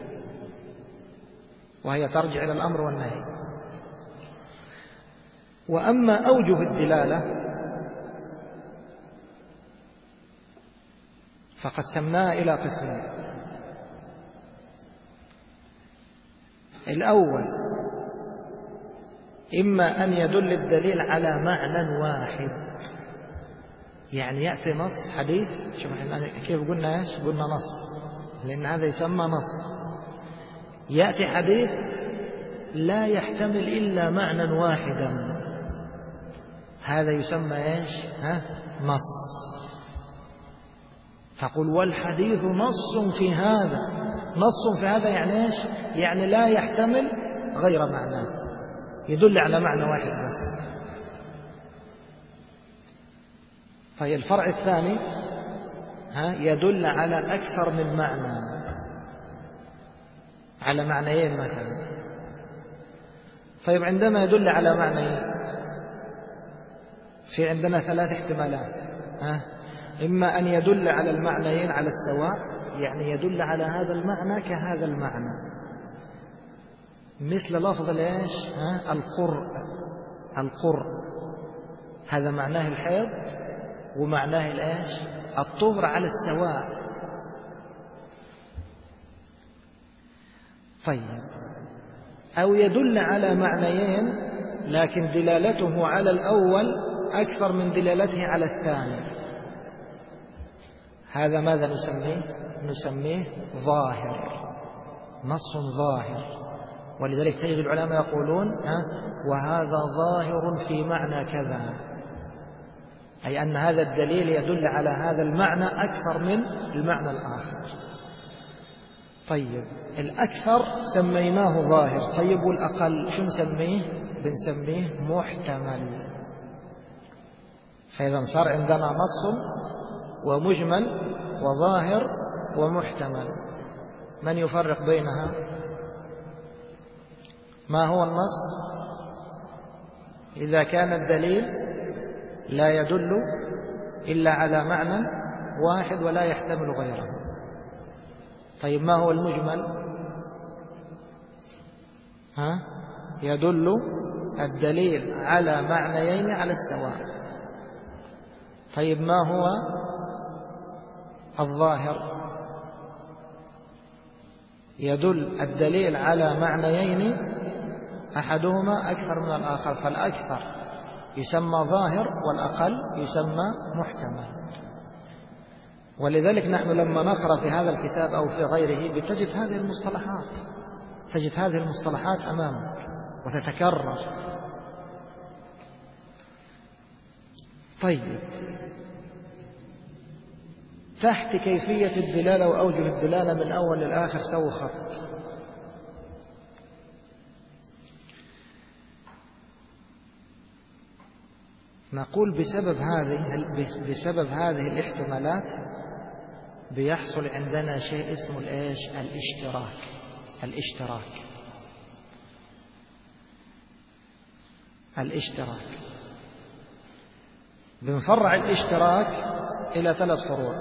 وهي ترجع إلى الأمر والنهي. وأما أوجه الدلالة فقسمناها إلى قسمين. الأول إما أن يدل الدليل على معنى واحد، يعني يأتي نص حديث، شوف كيف قلنا قلنا نص، لأن هذا يسمى نص. يأتي حديث لا يحتمل إلا معنى واحدا، هذا يسمى نص. تقول والحديث نص في هذا. نص في هذا يعني يعني لا يحتمل غير معنى، يدل على معنى واحد بس. طيب الفرع الثاني يدل على أكثر من معنى، على معنيين مثلا. طيب عندما يدل على معنيين في عندنا 3 احتمالات. إما أن يدل على المعنيين على السواء، يعني يدل على هذا المعنى كهذا المعنى، مثل لفظ القر، هذا معناه الحيض ومعناه الطهر على السواء. طيب أو يدل على معنيين لكن دلالته على الأول أكثر من دلالته على الثاني، هذا ماذا نسميه ظاهر، نص ظاهر. ولذلك تجد العلماء يقولون وهذا ظاهر في معنى كذا، أي أن هذا الدليل يدل على هذا المعنى أكثر من المعنى الآخر. طيب الأكثر سميناه ظاهر. طيب والأقل شو نسميه؟ بنسميه محتمل. فإذا صار عندنا نص ومجمل وظاهر ومحتمل. من يفرق بينها؟ ما هو النص؟ إذا كان الدليل لا يدل إلا على معنى واحد ولا يحتمل غيره. طيب ما هو المجمل؟ يدل الدليل على معنيين على السواء. طيب ما هو الظاهر؟ يدل الدليل على معنيين أحدهما أكثر من الآخر، فالأكثر يسمى ظاهر والأقل يسمى محتمل. ولذلك نحن لما نقرأ في هذا الكتاب أو في غيره بتجد هذه المصطلحات أمامك وتتكرر. طيب، تحت كيفية الدلالة وأوجه الدلالة من أول للآخر سووا خط. نقول بسبب هذه الاحتمالات بيحصل عندنا شيء اسمه الاشتراك. بنفرع الاشتراك إلى 3 فروع،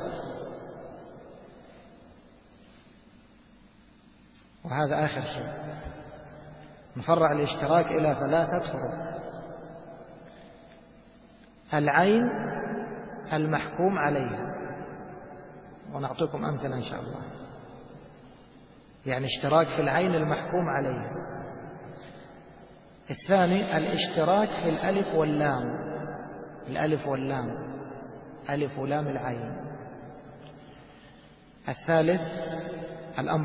وهذا آخر شيء. نفرع الاشتراك إلى 3 فروع: العين المحكوم عليها، ونعطيكم أمثلة إن شاء الله. يعني اشتراك في العين المحكوم عليها. الثاني الاشتراك في الألف واللام، ألف ولام العين. الثالث الأمر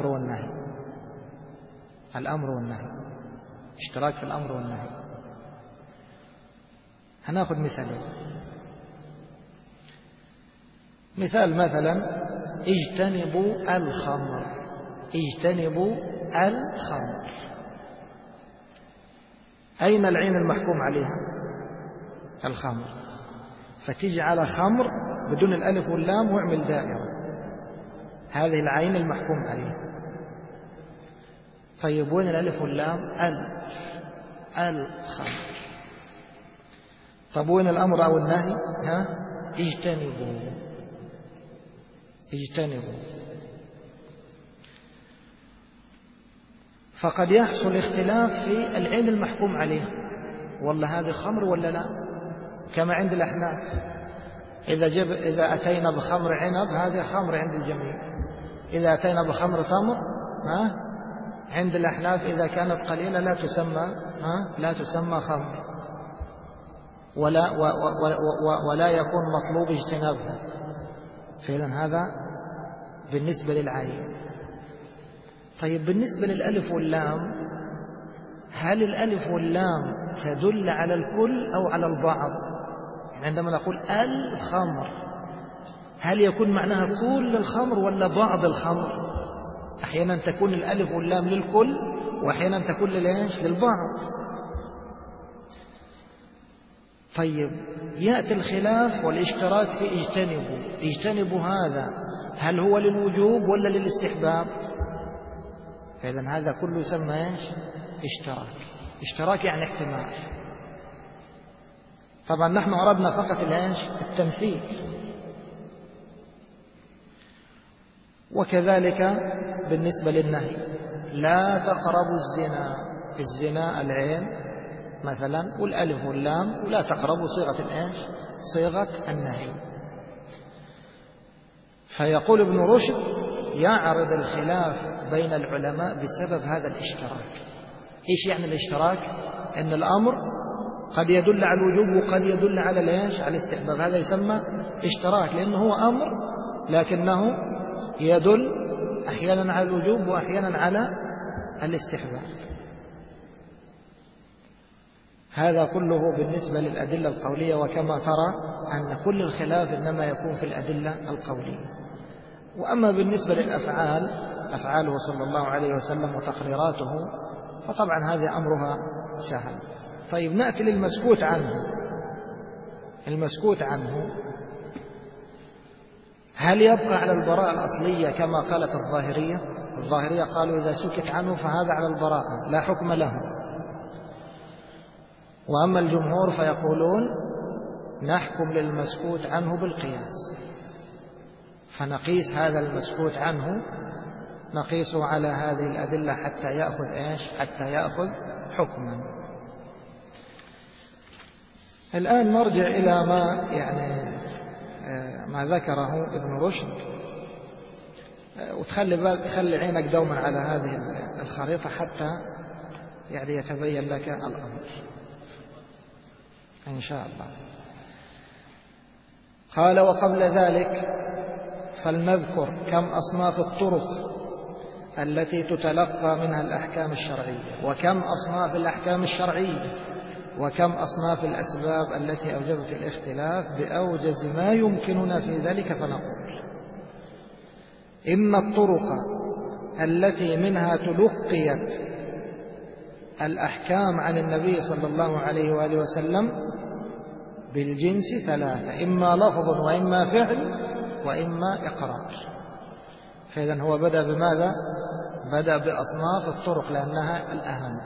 والنهي، اشتراك في الأمر والنهي. هناخذ مثالين. مثلا اجتنبوا الخمر. أين العين المحكوم عليها؟ الخمر. فتجعل خمر بدون الألف واللام واعمل دائرة، هذه العين المحكوم عليها. طيب وين الألف واللام؟ الخمر. طب وين الأمر أو النهي؟ اجتنبوا. فقد يحصل اختلاف في العين المحكوم عليها، والله هذه خمر ولا لا، كما عند الأحناف. إذا أتينا بخمر عنب هذه خمر عند الجميع. إذا أتينا بخمر تمر عند الأحناف إذا كانت قليلة لا تسمى خمر، ولا يكون مطلوب اجتنابها. فإذا هذا بالنسبة للعين. طيب بالنسبة للألف واللام، هل الألف واللام تدل على الكل أو على البعض؟ يعني عندما نقول الخمر هل يكون معناها كل الخمر ولا بعض الخمر؟ أحيانا تكون الألف واللام للكل، وأحيانا تكون للبعض. طيب يأتي الخلاف والاشتراك في اجتنبوا هذا، هل هو للوجوب ولا للاستحباب؟ فإذا هذا كله يسمى اشتراك يعني احتمال. طبعا نحن أردنا فقط التمثيل. وكذلك بالنسبة للنهي: لا تقربوا الزنا العين مثلا والألف واللام، ولا تقربوا صيغة النهي. فيقول ابن رشد: يعرض الخلاف بين العلماء بسبب هذا الاشتراك. إيش يعني الاشتراك؟ أن الأمر قد يدل على الوجوب وقد يدل على الاستحباب. هذا يسمى اشتراك، لأنه هو أمر لكنه يدل أحيانا على الوجوب وأحيانا على الاستحباب. هذا كله بالنسبة للأدلة القولية. وكما ترى أن كل الخلاف إنما يكون في الأدلة القولية. وأما بالنسبة للأفعال، أفعاله صلى الله عليه وسلم وتقريراته، فطبعا هذا أمرها سهل. طيب نأتي للمسكوت عنه. هل يبقى على البراءة الأصلية كما قالت الظاهرية قالوا إذا سكت عنه فهذا على البراءة لا حكم له. وأما الجمهور فيقولون نحكم للمسكوت عنه بالقياس، فنقيس هذا المسكوت عنه نقيسه على هذه الأدلة حتى يأخذ حكما. الآن نرجع إلى ما ما ذكره ابن رشد. وتخلي عينك دوما على هذه الخريطة حتى يعني يتبين لك الأمر إن شاء الله. قال: وقبل ذلك فلنذكر كم أصناف الطرق التي تتلقى منها الأحكام الشرعية، وكم أصناف الأحكام الشرعية، وكم أصناف الأسباب التي أوجبت الاختلاف بأوجز ما يمكننا في ذلك. فنقول: إن الطرق التي منها تلقيت الأحكام عن النبي صلى الله عليه وآله وسلم بالجنس ثلاثة: إما لفظ، وإما فعل، وإما إقرار. فإذن هو بدأ بماذا؟ بدأ بأصناف الطرق لأنها الأهم.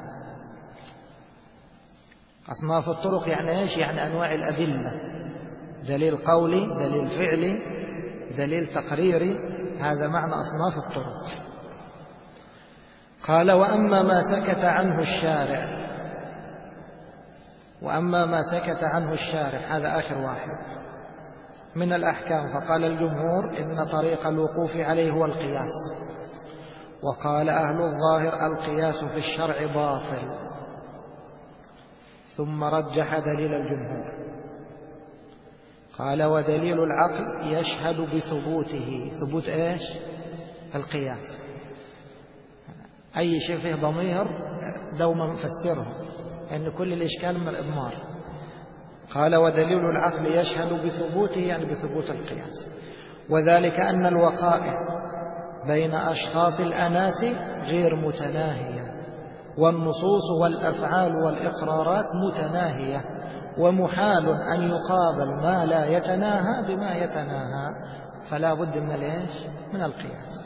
أصناف الطرق يعني إيش؟ يعني أنواع الأدلة: دليل قولي، دليل فعلي، دليل تقريري. هذا معنى أصناف الطرق. قال: وأما ما سكت عنه الشارع، وأما ما سكت عنه الشارع، هذا آخر واحد من الأحكام. فقال الجمهور: إن طريق الوقوف عليه هو القياس. وقال أهل الظاهر: القياس في الشرع باطل. ثم رجح دليل الجمهور. قال: ودليل العقل يشهد بثبوته. ثبوت إيش؟ القياس. أي شيء فيه ضمير دوما مفسره، لأن كل الإشكال من الإضمار. قال: ودليل العقل يشهد بثبوته، يعني بثبوت القياس. وذلك أن الوقائع بين أشخاص الأناس غير متناهية، والنصوص والأفعال والإقرارات متناهية، ومحال أن يقابل ما لا يتناهى بما يتناهى، فلا بد من الإيش؟ من القياس.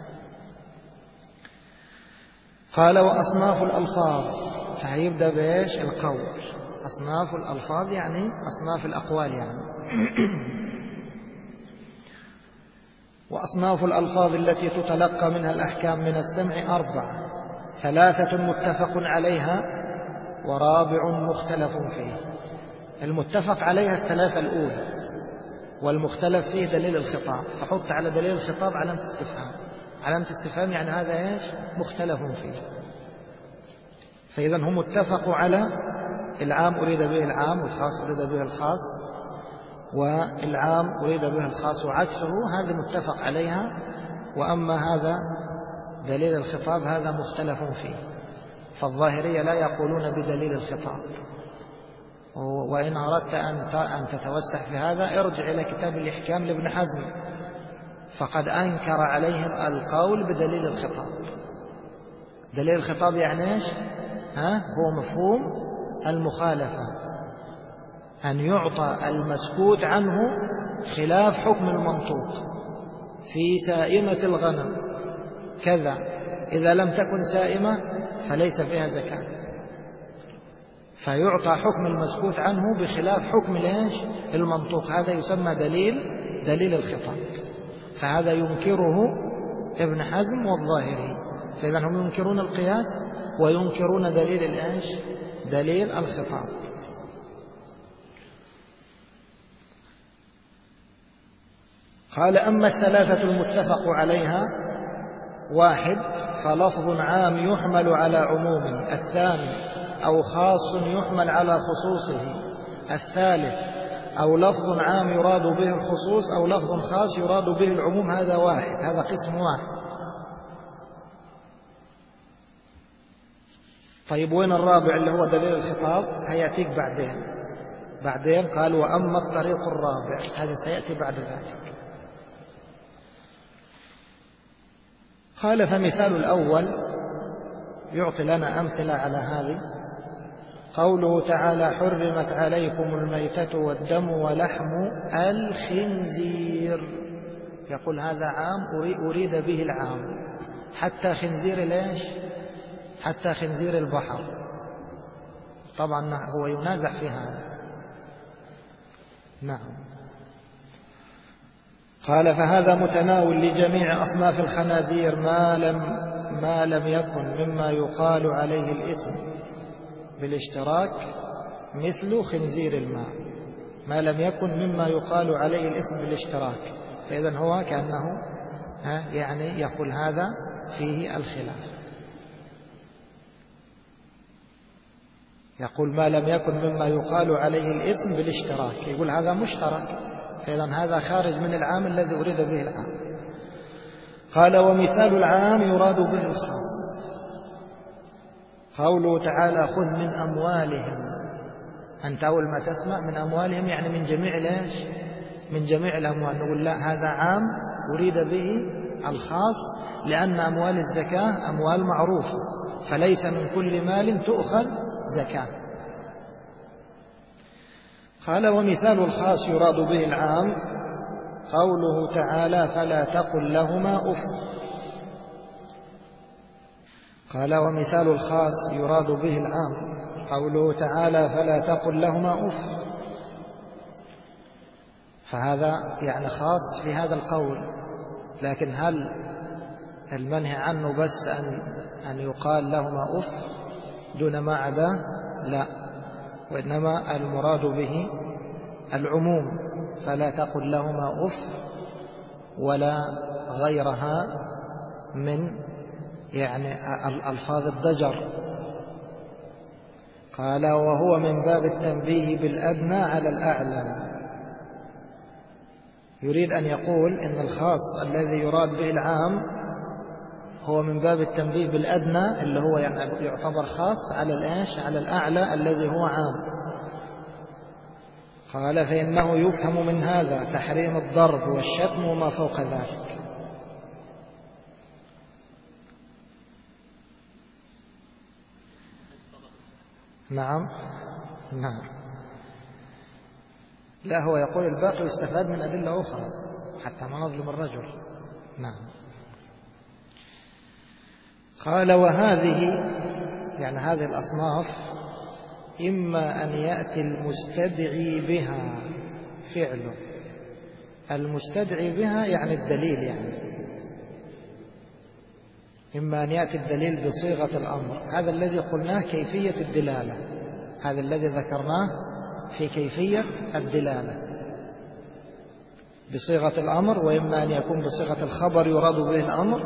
قال: وأصناف الألفاظ، فهيبدأ بإيش؟ القول. أصناف الألفاظ يعني أصناف الأقوال يعني. وأصناف الألفاظ التي تتلقى منها الأحكام من السمع 4: 3 متفق عليها، ورابع مختلف فيه. المتفق عليها 3 الأولى، والمختلف فيه دليل الخطاب. فحط على دليل الخطاب علامة استفهام. علامة استفهام يعني هذا إيش؟ مختلف فيه. فإذا هم اتفقوا على العام أريد به العام، والخاص أريد به الخاص، والعام أريد به الخاص وعكسه، هذا متفق عليها. وأما هذا دليل الخطاب هذا مختلف فيه. فالظاهرية لا يقولون بدليل الخطاب. وإن أردت أن تتوسع في هذا ارجع إلى كتاب الإحكام لابن حزم، فقد أنكر عليهم القول بدليل الخطاب. دليل الخطاب يعني إيش؟ هو مفهوم المخالفة، أن يعطى المسكوت عنه خلاف حكم المنطوق. في سائمة الغنم كذا، إذا لم تكن سائمة فليس فيها زكاة، فيعطى حكم المسكوت عنه بخلاف حكم المنطوق. هذا يسمى دليل الخطاب. فهذا ينكره ابن حزم والظاهري. فإذا هم ينكرون القياس وينكرون دليل الخطاب. قال: أما 3 المتفق عليها: 1 فلفظ عام يحمل على عمومه. 2 أو خاص يحمل على خصوصه. 3 أو لفظ عام يراد به الخصوص، أو لفظ خاص يراد به العموم. هذا 1، هذا قسم 1. طيب وين الرابع اللي هو دليل الخطاب؟ هيأتيك بعدين. قال: وأما الطريق الرابع، هذا سيأتي بعد ذلك. قال: فمثال الأول يعطي لنا أمثلة على هذه. قوله تعالى: حرمت عليكم الميتة والدم ولحم الخنزير. يقول هذا عام أريد به العام، حتى خنزير حتى خنزير البحر. طبعا هو ينازع في هذا. نعم. قال: فهذا متناول لجميع أصناف الخنازير ما لم يكن مما يقال عليه الاسم بالاشتراك، مثل خنزير الماء. ما لم يكن مما يقال عليه الاسم بالاشتراك، فإذا هو كأنه يعني يقول هذا فيه الخلاف، يقول ما لم يكن مما يقال عليه الاسم بالاشتراك، يقول هذا مشترك، فإذا هذا خارج من العام الذي أريد به العام. قال ومثال العام يراد به الخاص، قوله تعالى خذ من أموالهم، أنت أول ما تسمع من أموالهم يعني من جميع ليش؟ من جميع الأموال، نقول لا هذا عام أريد به الخاص، لأن أموال الزكاة أموال معروفة، فليس من كل مال تؤخذ زكاة. قال ومثال الخاص يراد به العام، قوله تعالى فلا تقل لهما أف. قال ومثال الخاص يراد به العام، قوله تعالى فلا تقل لهما أف، فهذا يعني خاص في هذا القول، لكن هل المنهي عنه بس أن يقال لهما أف دون ما عداه؟ لا، وإنما المراد به العموم، فلا تقل لهما أف ولا غيرها من يعني ألفاظ الضجر. قال وهو من باب التنبيه بالأدنى على الأعلى، يريد أن يقول إن الخاص الذي يراد به العام هو من باب التنبيه بالأدنى، اللي هو يعني يعتبر خاص على الإيش؟ على الأعلى الذي هو عام. قال فإنه يفهم من هذا تحريم الضرب والشتم وما فوق ذلك. نعم لا، هو يقول الباقي يستفاد من أدلة أخرى حتى ما نظلم الرجل. نعم. قال وهذه يعني هذه الأصناف إما أن يأتي المستدعي بها فعله، المستدعي بها يعني الدليل، يعني إما أن يأتي الدليل بصيغة الأمر، هذا الذي قلناه كيفية الدلالة، هذا الذي ذكرناه في كيفية الدلالة بصيغة الأمر، وإما أن يكون بصيغة الخبر يراد به الأمر،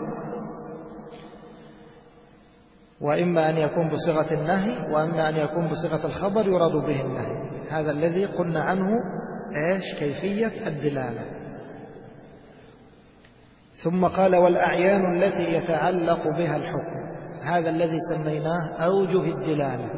وإما أن يكون بصيغة النهي، وإما أن يكون بصيغة الخبر يراد به النهي. هذا الذي قلنا عنه إيش؟ كيفية الدلالة. ثم قال والأعيان التي يتعلق بها الحكم، هذا الذي سميناه أوجه الدلالة.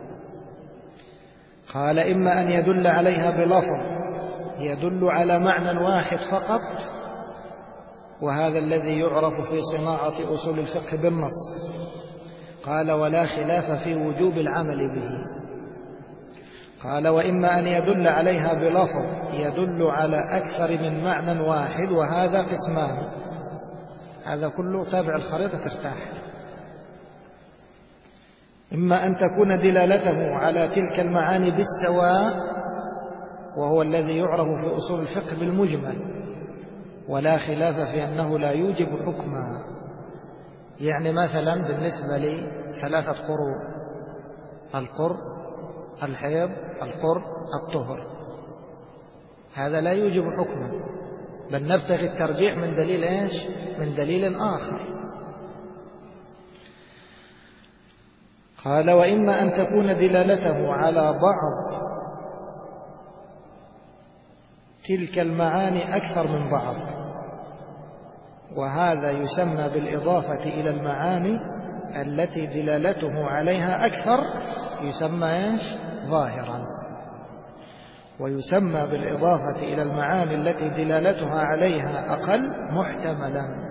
قال إما أن يدل عليها بلفظ يدل على معنى واحد فقط، وهذا الذي يعرف في صناعة أصول الفقه بالنص. قال ولا خلاف في وجوب العمل به. قال وإما أن يدل عليها بلفظ يدل على أكثر من معنى واحد، وهذا قسمان. هذا كله تابع الخريطة ترتاح. إما أن تكون دلالته على تلك المعاني بالسواء، وهو الذي يعرف في أصول الفقه بالمجمل، ولا خلاف في أنه لا يوجب حكما. يعني مثلا بالنسبة لي 3 قروء: القر، الحيض، القر، الطهر، هذا لا يوجب حكما، بل نبتغي الترجيح من دليل إيش؟ من دليل آخر. قال وإما أن تكون دلالته على بعض تلك المعاني أكثر من بعض، وهذا يسمى بالإضافة إلى المعاني التي دلالته عليها أكثر، يسمى إيش؟ ظاهرا. ويسمى بالإضافة إلى المعاني التي دلالتها عليها أقل محتملا.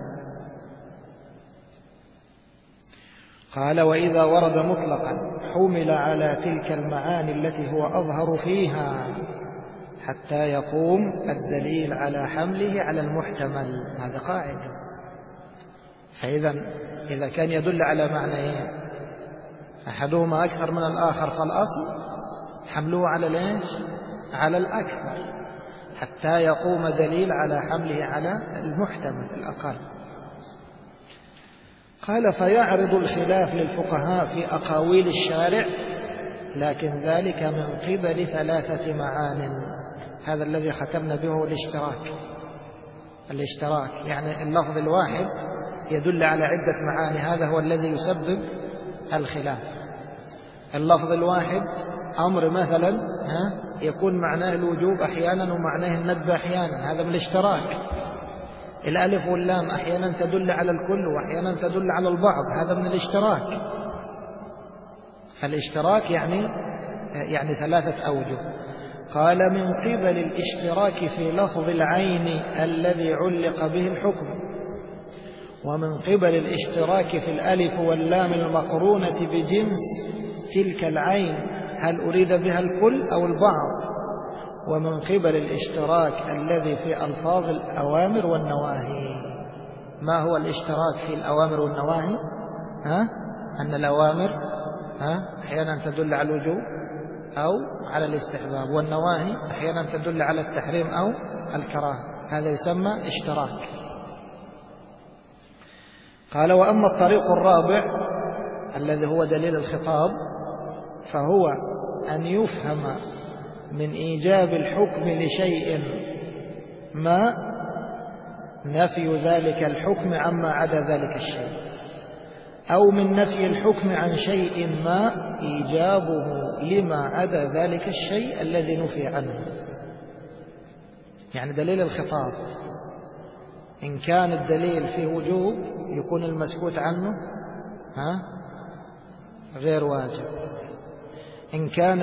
قال وإذا ورد مطلقا حمل على تلك المعاني التي هو أظهر فيها حتى يقوم الدليل على حمله على المحتمل. هذا قاعدة. فإذا كان يدل على معنيين أحدهما أكثر من الآخر، فالأصل حمله على ليش؟ على الأكثر، حتى يقوم دليل على حمله على المحتمل الأقل. قال فيعرض الخلاف للفقهاء في أقاويل الشارع، لكن ذلك من قبل 3 معان. هذا الذي ختمنا به الاشتراك. الاشتراك، يعني اللفظ الواحد يدل على عدة معاني، هذا هو الذي يسبب الخلاف. اللفظ الواحد أمر مثلا يكون معناه الوجوب أحيانا ومعناه الندب أحيانا، هذا من الاشتراك. الألف واللام أحيانا تدل على الكل وأحيانا تدل على البعض، هذا من الاشتراك. فالاشتراك يعني 3 أوجه. قال من قبل الاشتراك في لفظ العين الذي علق به الحكم، ومن قبل الاشتراك في الألف واللام المقرونة بجنس تلك العين، هل أريد بها الكل أو البعض، ومن قبل الاشتراك الذي في ألفاظ الأوامر والنواهي. ما هو الاشتراك في الأوامر والنواهي؟ أن الأوامر أحيانا تدل على الوجوب أو على الاستحباب، والنواهي أحيانا تدل على التحريم أو الكراهة، هذا يسمى اشتراك. قال وأما الطريق الرابع الذي هو دليل الخطاب، فهو أن يفهم من إيجاب الحكم لشيء ما نفي ذلك الحكم عما عدا ذلك الشيء، أو من نفي الحكم عن شيء ما إيجابه لما عدا ذلك الشيء الذي نفي عنه. يعني دليل الخطاب إن كان الدليل فيه وجوب يكون المسكوت عنه غير واجب، إن كان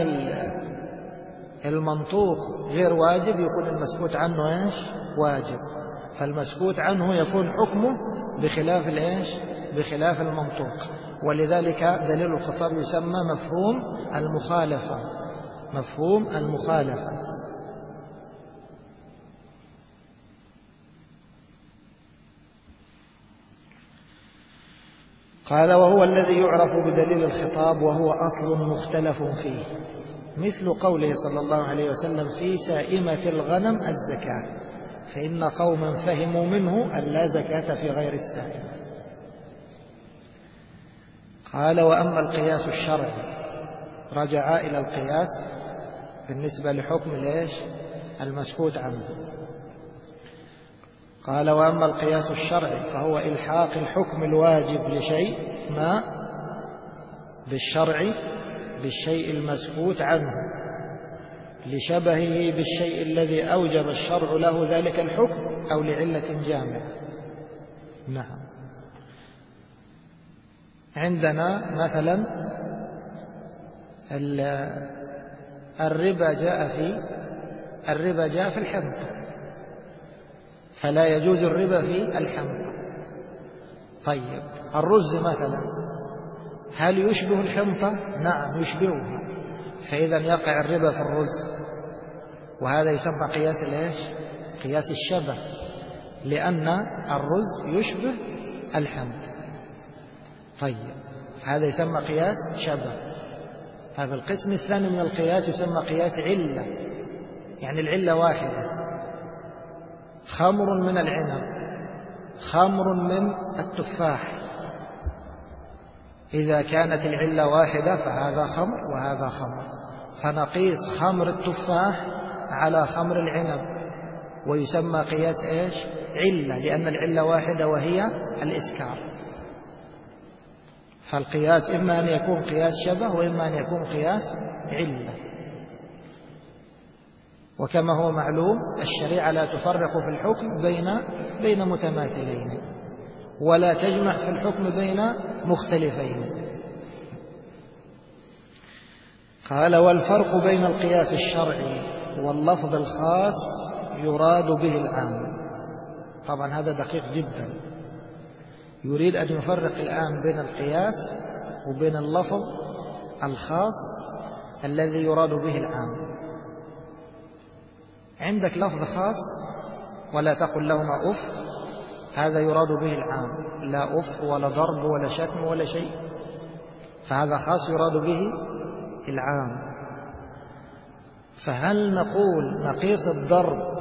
المنطوق غير واجب يكون المسكوت عنه واجب، فالمسكوت عنه يكون حكمه بخلاف بخلاف المنطوق. ولذلك دليل الخطاب يسمى مفهوم المخالفة. مفهوم المخالفة. قال وهو الذي يعرف بدليل الخطاب وهو أصل مختلف فيه، مثل قوله صلى الله عليه وسلم في سائمة الغنم الزكاة، فإن قوما فهموا منه أن لا زكاة في غير السائمة. قال وأما القياس الشرعي، رجع إلى القياس بالنسبة لحكم المسكوت عنه. قال وأما القياس الشرعي فهو إلحاق الحكم الواجب لشيء ما بالشرع بالشيء المسكوت عنه لشبهه بالشيء الذي أوجب الشرع له ذلك الحكم أو لعلة جامعة. نعم. عندنا مثلا الربا جاء في الحنطة، فلا يجوز الربا في الحنطة. طيب الرز مثلا هل يشبه الحنطة؟ نعم يشبهها، فإذا يقع الربا في الرز، وهذا يسمى قياس الشبه، لأن الرز يشبه الحنطة. طيب هذا يسمى قياس شبه. هذا القسم الثاني من القياس يسمى قياس علة، يعني العلة واحدة، خمر من العنب، خمر من التفاح، إذا كانت العلة واحدة فهذا خمر وهذا خمر، فنقيس خمر التفاح على خمر العنب، ويسمى قياس علة، لأن العلة واحدة وهي الإسكار. فالقياس إما أن يكون قياس شبه وإما أن يكون قياس علة. وكما هو معلوم الشريعة لا تفرق في الحكم بين متماثلين، ولا تجمع في الحكم بين مختلفين. قال والفرق بين القياس الشرعي واللفظ الخاص يراد به العام. طبعا هذا دقيق جدا، يريد أن يفرق الآن بين القياس وبين اللفظ الخاص الذي يراد به العام. عندك لفظ خاص ولا تقل لهما أف، هذا يراد به العام، لا أف ولا ضرب ولا شتم ولا شيء، فهذا خاص يراد به العام. فهل نقول نقيس الضرب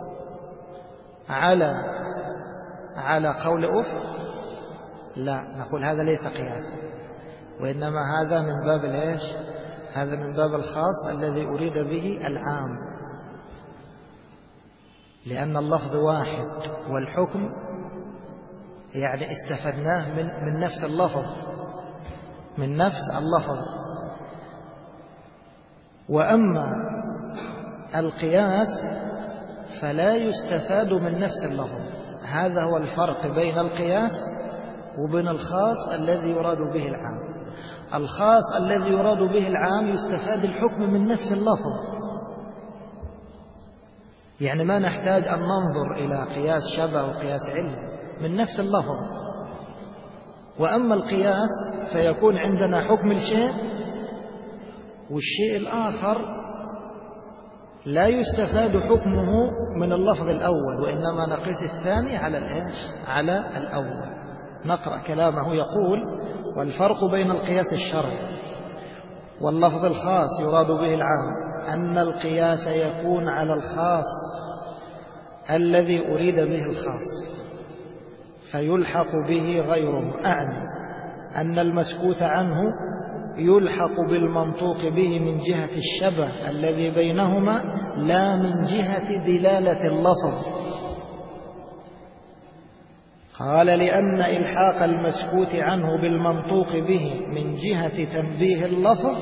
على قول أف؟ لا، نقول هذا ليس قياسا، وإنما هذا من باب هذا من باب الخاص الذي أريد به العام. لأن اللفظ واحد والحكم يعني استفدناه من نفس اللفظ، من نفس اللفظ. وأما القياس فلا يستفاد من نفس اللفظ. هذا هو الفرق بين القياس وبين الخاص الذي يراد به العام. الخاص الذي يراد به العام يستفاد الحكم من نفس اللفظ، يعني ما نحتاج أن ننظر إلى قياس شبه وقياس علم، من نفس اللفظ. وأما القياس فيكون عندنا حكم الشيء، والشيء الآخر لا يستفاد حكمه من اللفظ الأول، وإنما نقيس الثاني على على الأول. نقرأ كلامه يقول: والفرق بين القياس الشرعي واللفظ الخاص يراد به العام أن القياس يكون على الخاص الذي أريد به الخاص فيلحق به غيره، أعني أن المسكوت عنه يلحق بالمنطوق به من جهة الشبه الذي بينهما لا من جهة دلالة اللفظ. قال: لأن إلحاق المسكوت عنه بالمنطوق به من جهة تنبيه اللفظ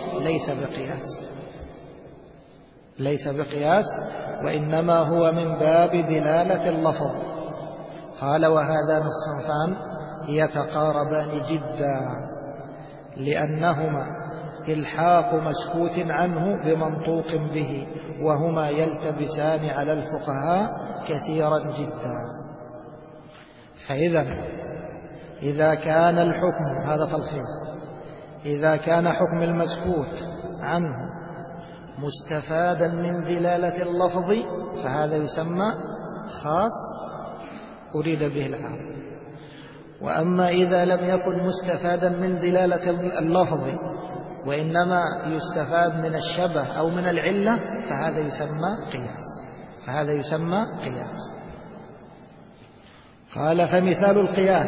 ليس بقياس وإنما هو من باب دلالة اللفظ. قال: وهذان الصنفان يتقاربان جدا، لأنهما إلحاق مسكوت عنه بمنطوق به، وهما يلتبسان على الفقهاء كثيرا جدا. إذا كان الحكم، هذا تلخيص، إذا كان حكم المسكوت عنه مستفادا من دلالة اللفظ فهذا يسمى خاص أريد به العام. وأما إذا لم يكن مستفادا من دلالة اللفظ وإنما يستفاد من الشبه أو من العلة فهذا يسمى قياس. قال: فمثال القياس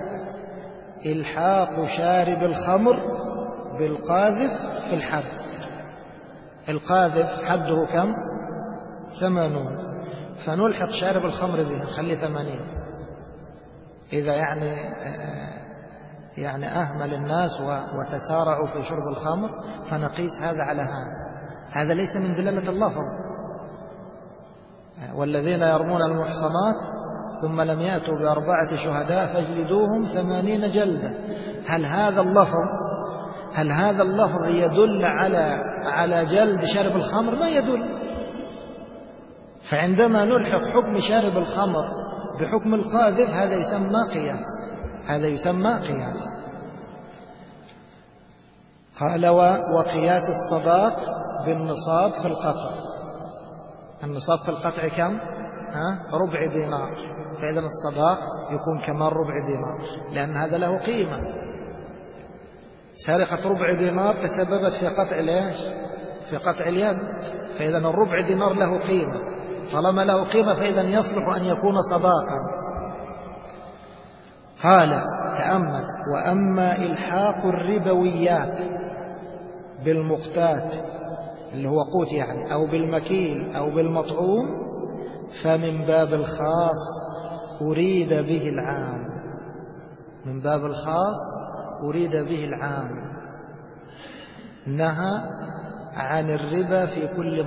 إلحاق شارب الخمر بالقاذف في الحد. القاذف حده كم؟ 80، فنلحق شارب الخمر به نخلي 80. إذا يعني أهمل الناس وتسارعوا في شرب الخمر فنقيس هذا على هذا ليس من دلالة اللفظ. والذين يرمون المحصنات ثم لم يأتوا ب4 شهداء فاجلدوهم 80 جلدة. هل هذا اللفظ يدل على جلد شارب الخمر؟ ما يدل. فعندما نلحق حكم شارب الخمر بحكم القاذف هذا يسمى قياس. قال: وقياس الصداق بالنصاب في القطع. النصاب في القطع كم؟ 1/4 دينار. فإذا الصداق يكون كمان 1/4 دينار، لأن هذا له قيمة. سرقة 1/4 دينار تسببت في قطع اليد، فإذا 1/4 دينار له قيمة. طالما له قيمة فإذا يصلح أن يكون صداقا. قال: تأمل: وأما إلحاق الربويات بالمقتات اللي هو قوت يعني، أو بالمكيل أو بالمطعوم فمن باب الخاص أريد به العام. من باب الخاص أريد به العام. نهى عن الربا في كل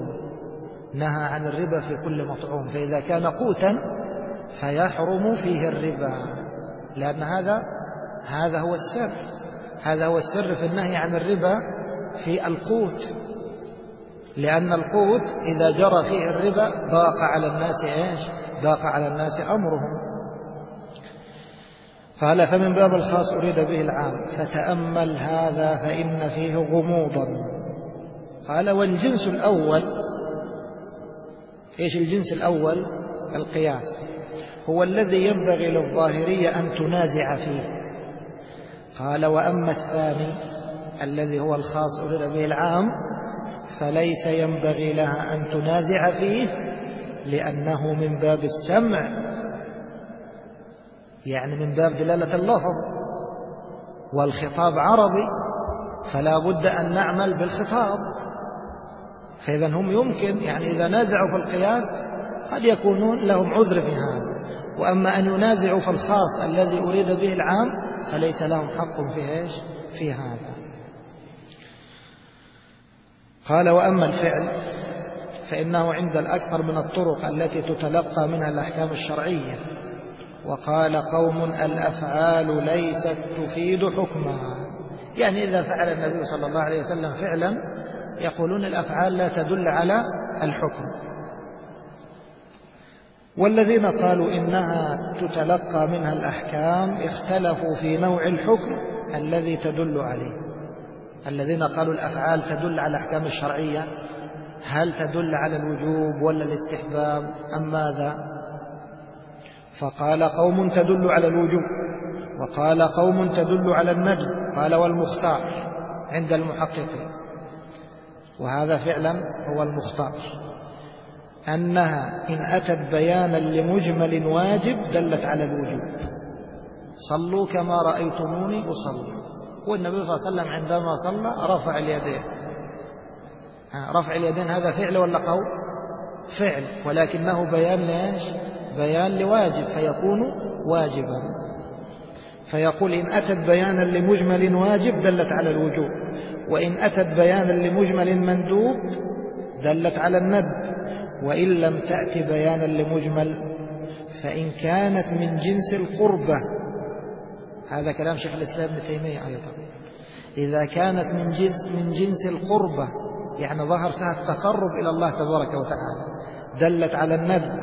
مطعوم، فإذا كان قوتا فيحرم فيه الربا، لأن هذا هو السر في النهي عن الربا في القوت، لأن القوت إذا جرى فيه الربا ضاق على الناس أمرهم. قال: فمن باب الخاص أريد به العام، فتأمل هذا فإن فيه غموضا. قال: والجنس الأول، إيش الجنس الأول؟ القياس، هو الذي ينبغي للظاهرية أن تنازع فيه. قال: وأما الثاني الذي هو الخاص أريد به العام فليس ينبغي لها أن تنازع فيه، لأنه من باب السمع، يعني من باب دلالة اللفظ، والخطاب عربي فلا بد أن نعمل بالخطاب. فإذا هم يمكن إذا نازعوا في القياس قد يكونون لهم عذر في هذا. وأما أن ينازعوا في الخاص الذي أريد به العام فليس لهم حق في هذا. قال وأما الفعل فإنه عند الأكثر من الطرق التي تتلقى منها الأحكام الشرعية. وقال قوم الأفعال ليست تفيد حكما، يعني إذا فعل النبي صلى الله عليه وسلم فعلا يقولون الأفعال لا تدل على الحكم. والذين قالوا إنها تتلقى منها الأحكام اختلفوا في نوع الحكم الذي تدل عليه. الذين قالوا الأفعال تدل على الأحكام الشرعية، هل تدل على الوجوب ولا الاستحباب أم ماذا؟ فقال قوم تدل على الوجوب، وقال قوم تدل على الندب. قال والمختار عند المحققين، وهذا فعلا هو المختار، أنها إن أتت بيانا لمجمل واجب دلت على الوجوب. صلوا كما رأيتموني أصلي. والنبي صلى الله عليه وسلم عندما صلى رفع اليدين. رفع اليدين هذا فعل ولا قول؟ فعل، ولكنه بيان ليش؟ بيان لواجب فيكون واجبا. فيقول إن أتت بيانا لمجمل واجب دلت على الوجوب، وإن أتت بيانا لمجمل مندوب دلت على الندب، وإن لم تأت بيانا لمجمل فإن كانت من جنس القربة. هذا كلام شيخ الإسلام ابن تيمية أيضا. إذا كانت من جنس القربة يعني ظهر فيها التقرب إلى الله تبارك وتعالى دلت على الندب،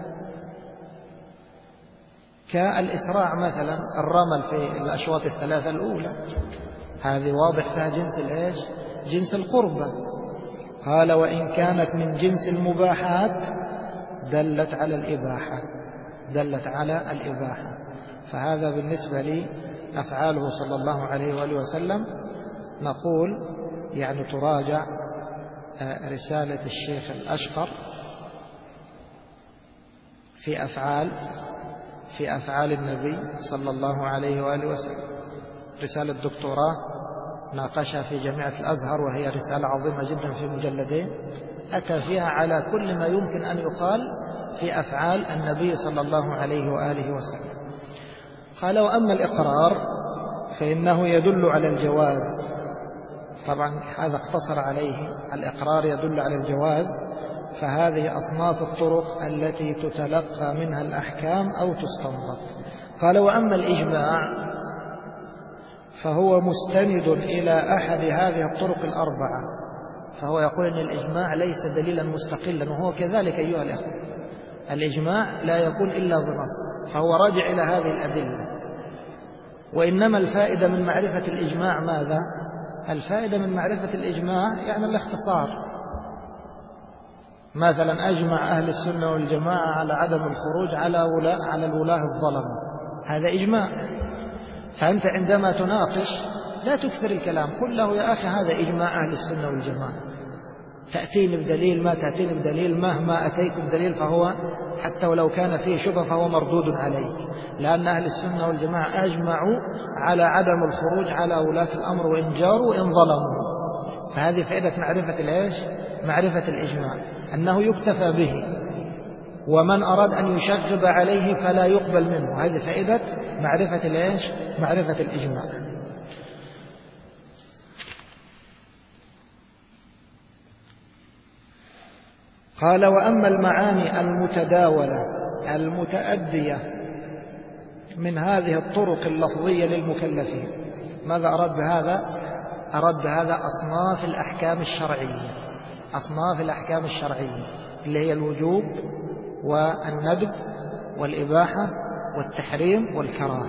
كالإسراع مثلا، الرمل في الأشواط الثلاثة الأولى، هذه واضح فيها جنس القربة. قال وإن كانت من جنس المباحات دلت على الإباحة. فهذا بالنسبة لي أفعاله صلى الله عليه وآله وسلم. نقول يعني تراجع رسالة الشيخ الأشقر في أفعال النبي صلى الله عليه وآله وسلم، رسالة دكتوراه ناقشها في جامعة الأزهر، وهي رسالة عظيمة جدا في مجلدين، أتى فيها على كل ما يمكن أن يقال في أفعال النبي صلى الله عليه وآله وسلم. قال وأما الإقرار فإنه يدل على الجواز. طبعا هذا اقتصر عليه، الإقرار يدل على الجواز. فهذه أصناف الطرق التي تتلقى منها الأحكام أو تستنبط. قال وأما الإجماع فهو مستند إلى أحد هذه الطرق الأربعة. فهو يقول أن الإجماع ليس دليلا مستقلا، وهو كذلك أيها الأخوة، الإجماع لا يكون إلا بنص، فهو راجع إلى هذه الأدلة. وإنما الفائدة من معرفة الإجماع ماذا؟ الفائدة من معرفة الإجماع يعني الاختصار. مثلا أجمع أهل السنة والجماعة على عدم الخروج على الولاة الظلم، هذا إجماع. فأنت عندما تناقش لا تكثر الكلام، قل له يا أخي هذا إجماع أهل السنة والجماعة، تأتيني بدليل، ما تأتيني بدليل، مهما أتيت بدليل فهو حتى ولو كان فيه شبهة فهو مردود عليك، لأن أهل السنة والجماعة أجمعوا على عدم الخروج على ولاة الأمر وإن جاروا وإن ظلموا. فهذه فائدة معرفة الإجماع، أنه يكتفى به، ومن أراد أن يشغب عليه فلا يقبل منه. هذه فائدة معرفة الإجماع. قال وأما المعاني المتداولة المتأدية من هذه الطرق اللفظية للمكلفين، ماذا أراد بهذا؟ أراد بهذا أصناف الأحكام الشرعية اللي هي الوجوب والندب والإباحة والتحريم والكراهة.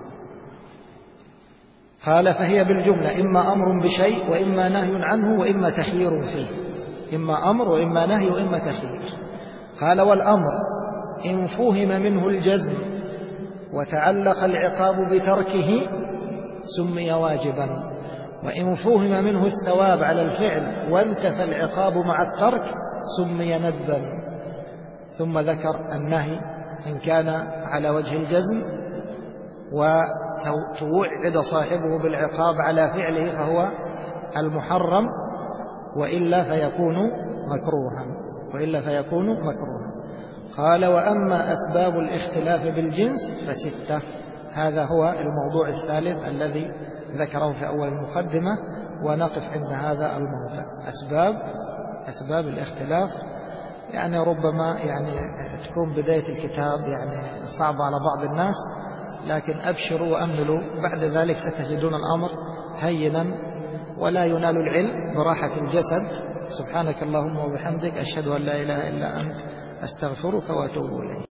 قال فهي بالجملة إما أمر بشيء وإما نهي عنه وإما تخيير فيه، إما أمر وإما نهي وإما تخيير. قال والأمر إن فهم منه الجزم وتعلق العقاب بتركه سمي واجبا، وإن فهم منه الثواب على الفعل وانتفى العقاب مع الترك سمي ندبا. ثم ذكر النهي إن كان على وجه الجزم وتوعد صاحبه بالعقاب على فعله فهو المحرم، وإلا فيكون مكروها. قال وأما أسباب الاختلاف بالجنس ف6. هذا هو الموضوع الثالث الذي ذكره في أول المقدمة، ونقف عند هذا الموضع. أسباب الاختلاف، يعني ربما يعني تكون بداية الكتاب يعني صعبة على بعض الناس، لكن أبشروا وأملوا، بعد ذلك ستجدون الأمر هينا، ولا ينال العلم براحة الجسد. سبحانك اللهم وبحمدك، أشهد أن لا إله إلا أنت، أستغفرك وأتوب إليك.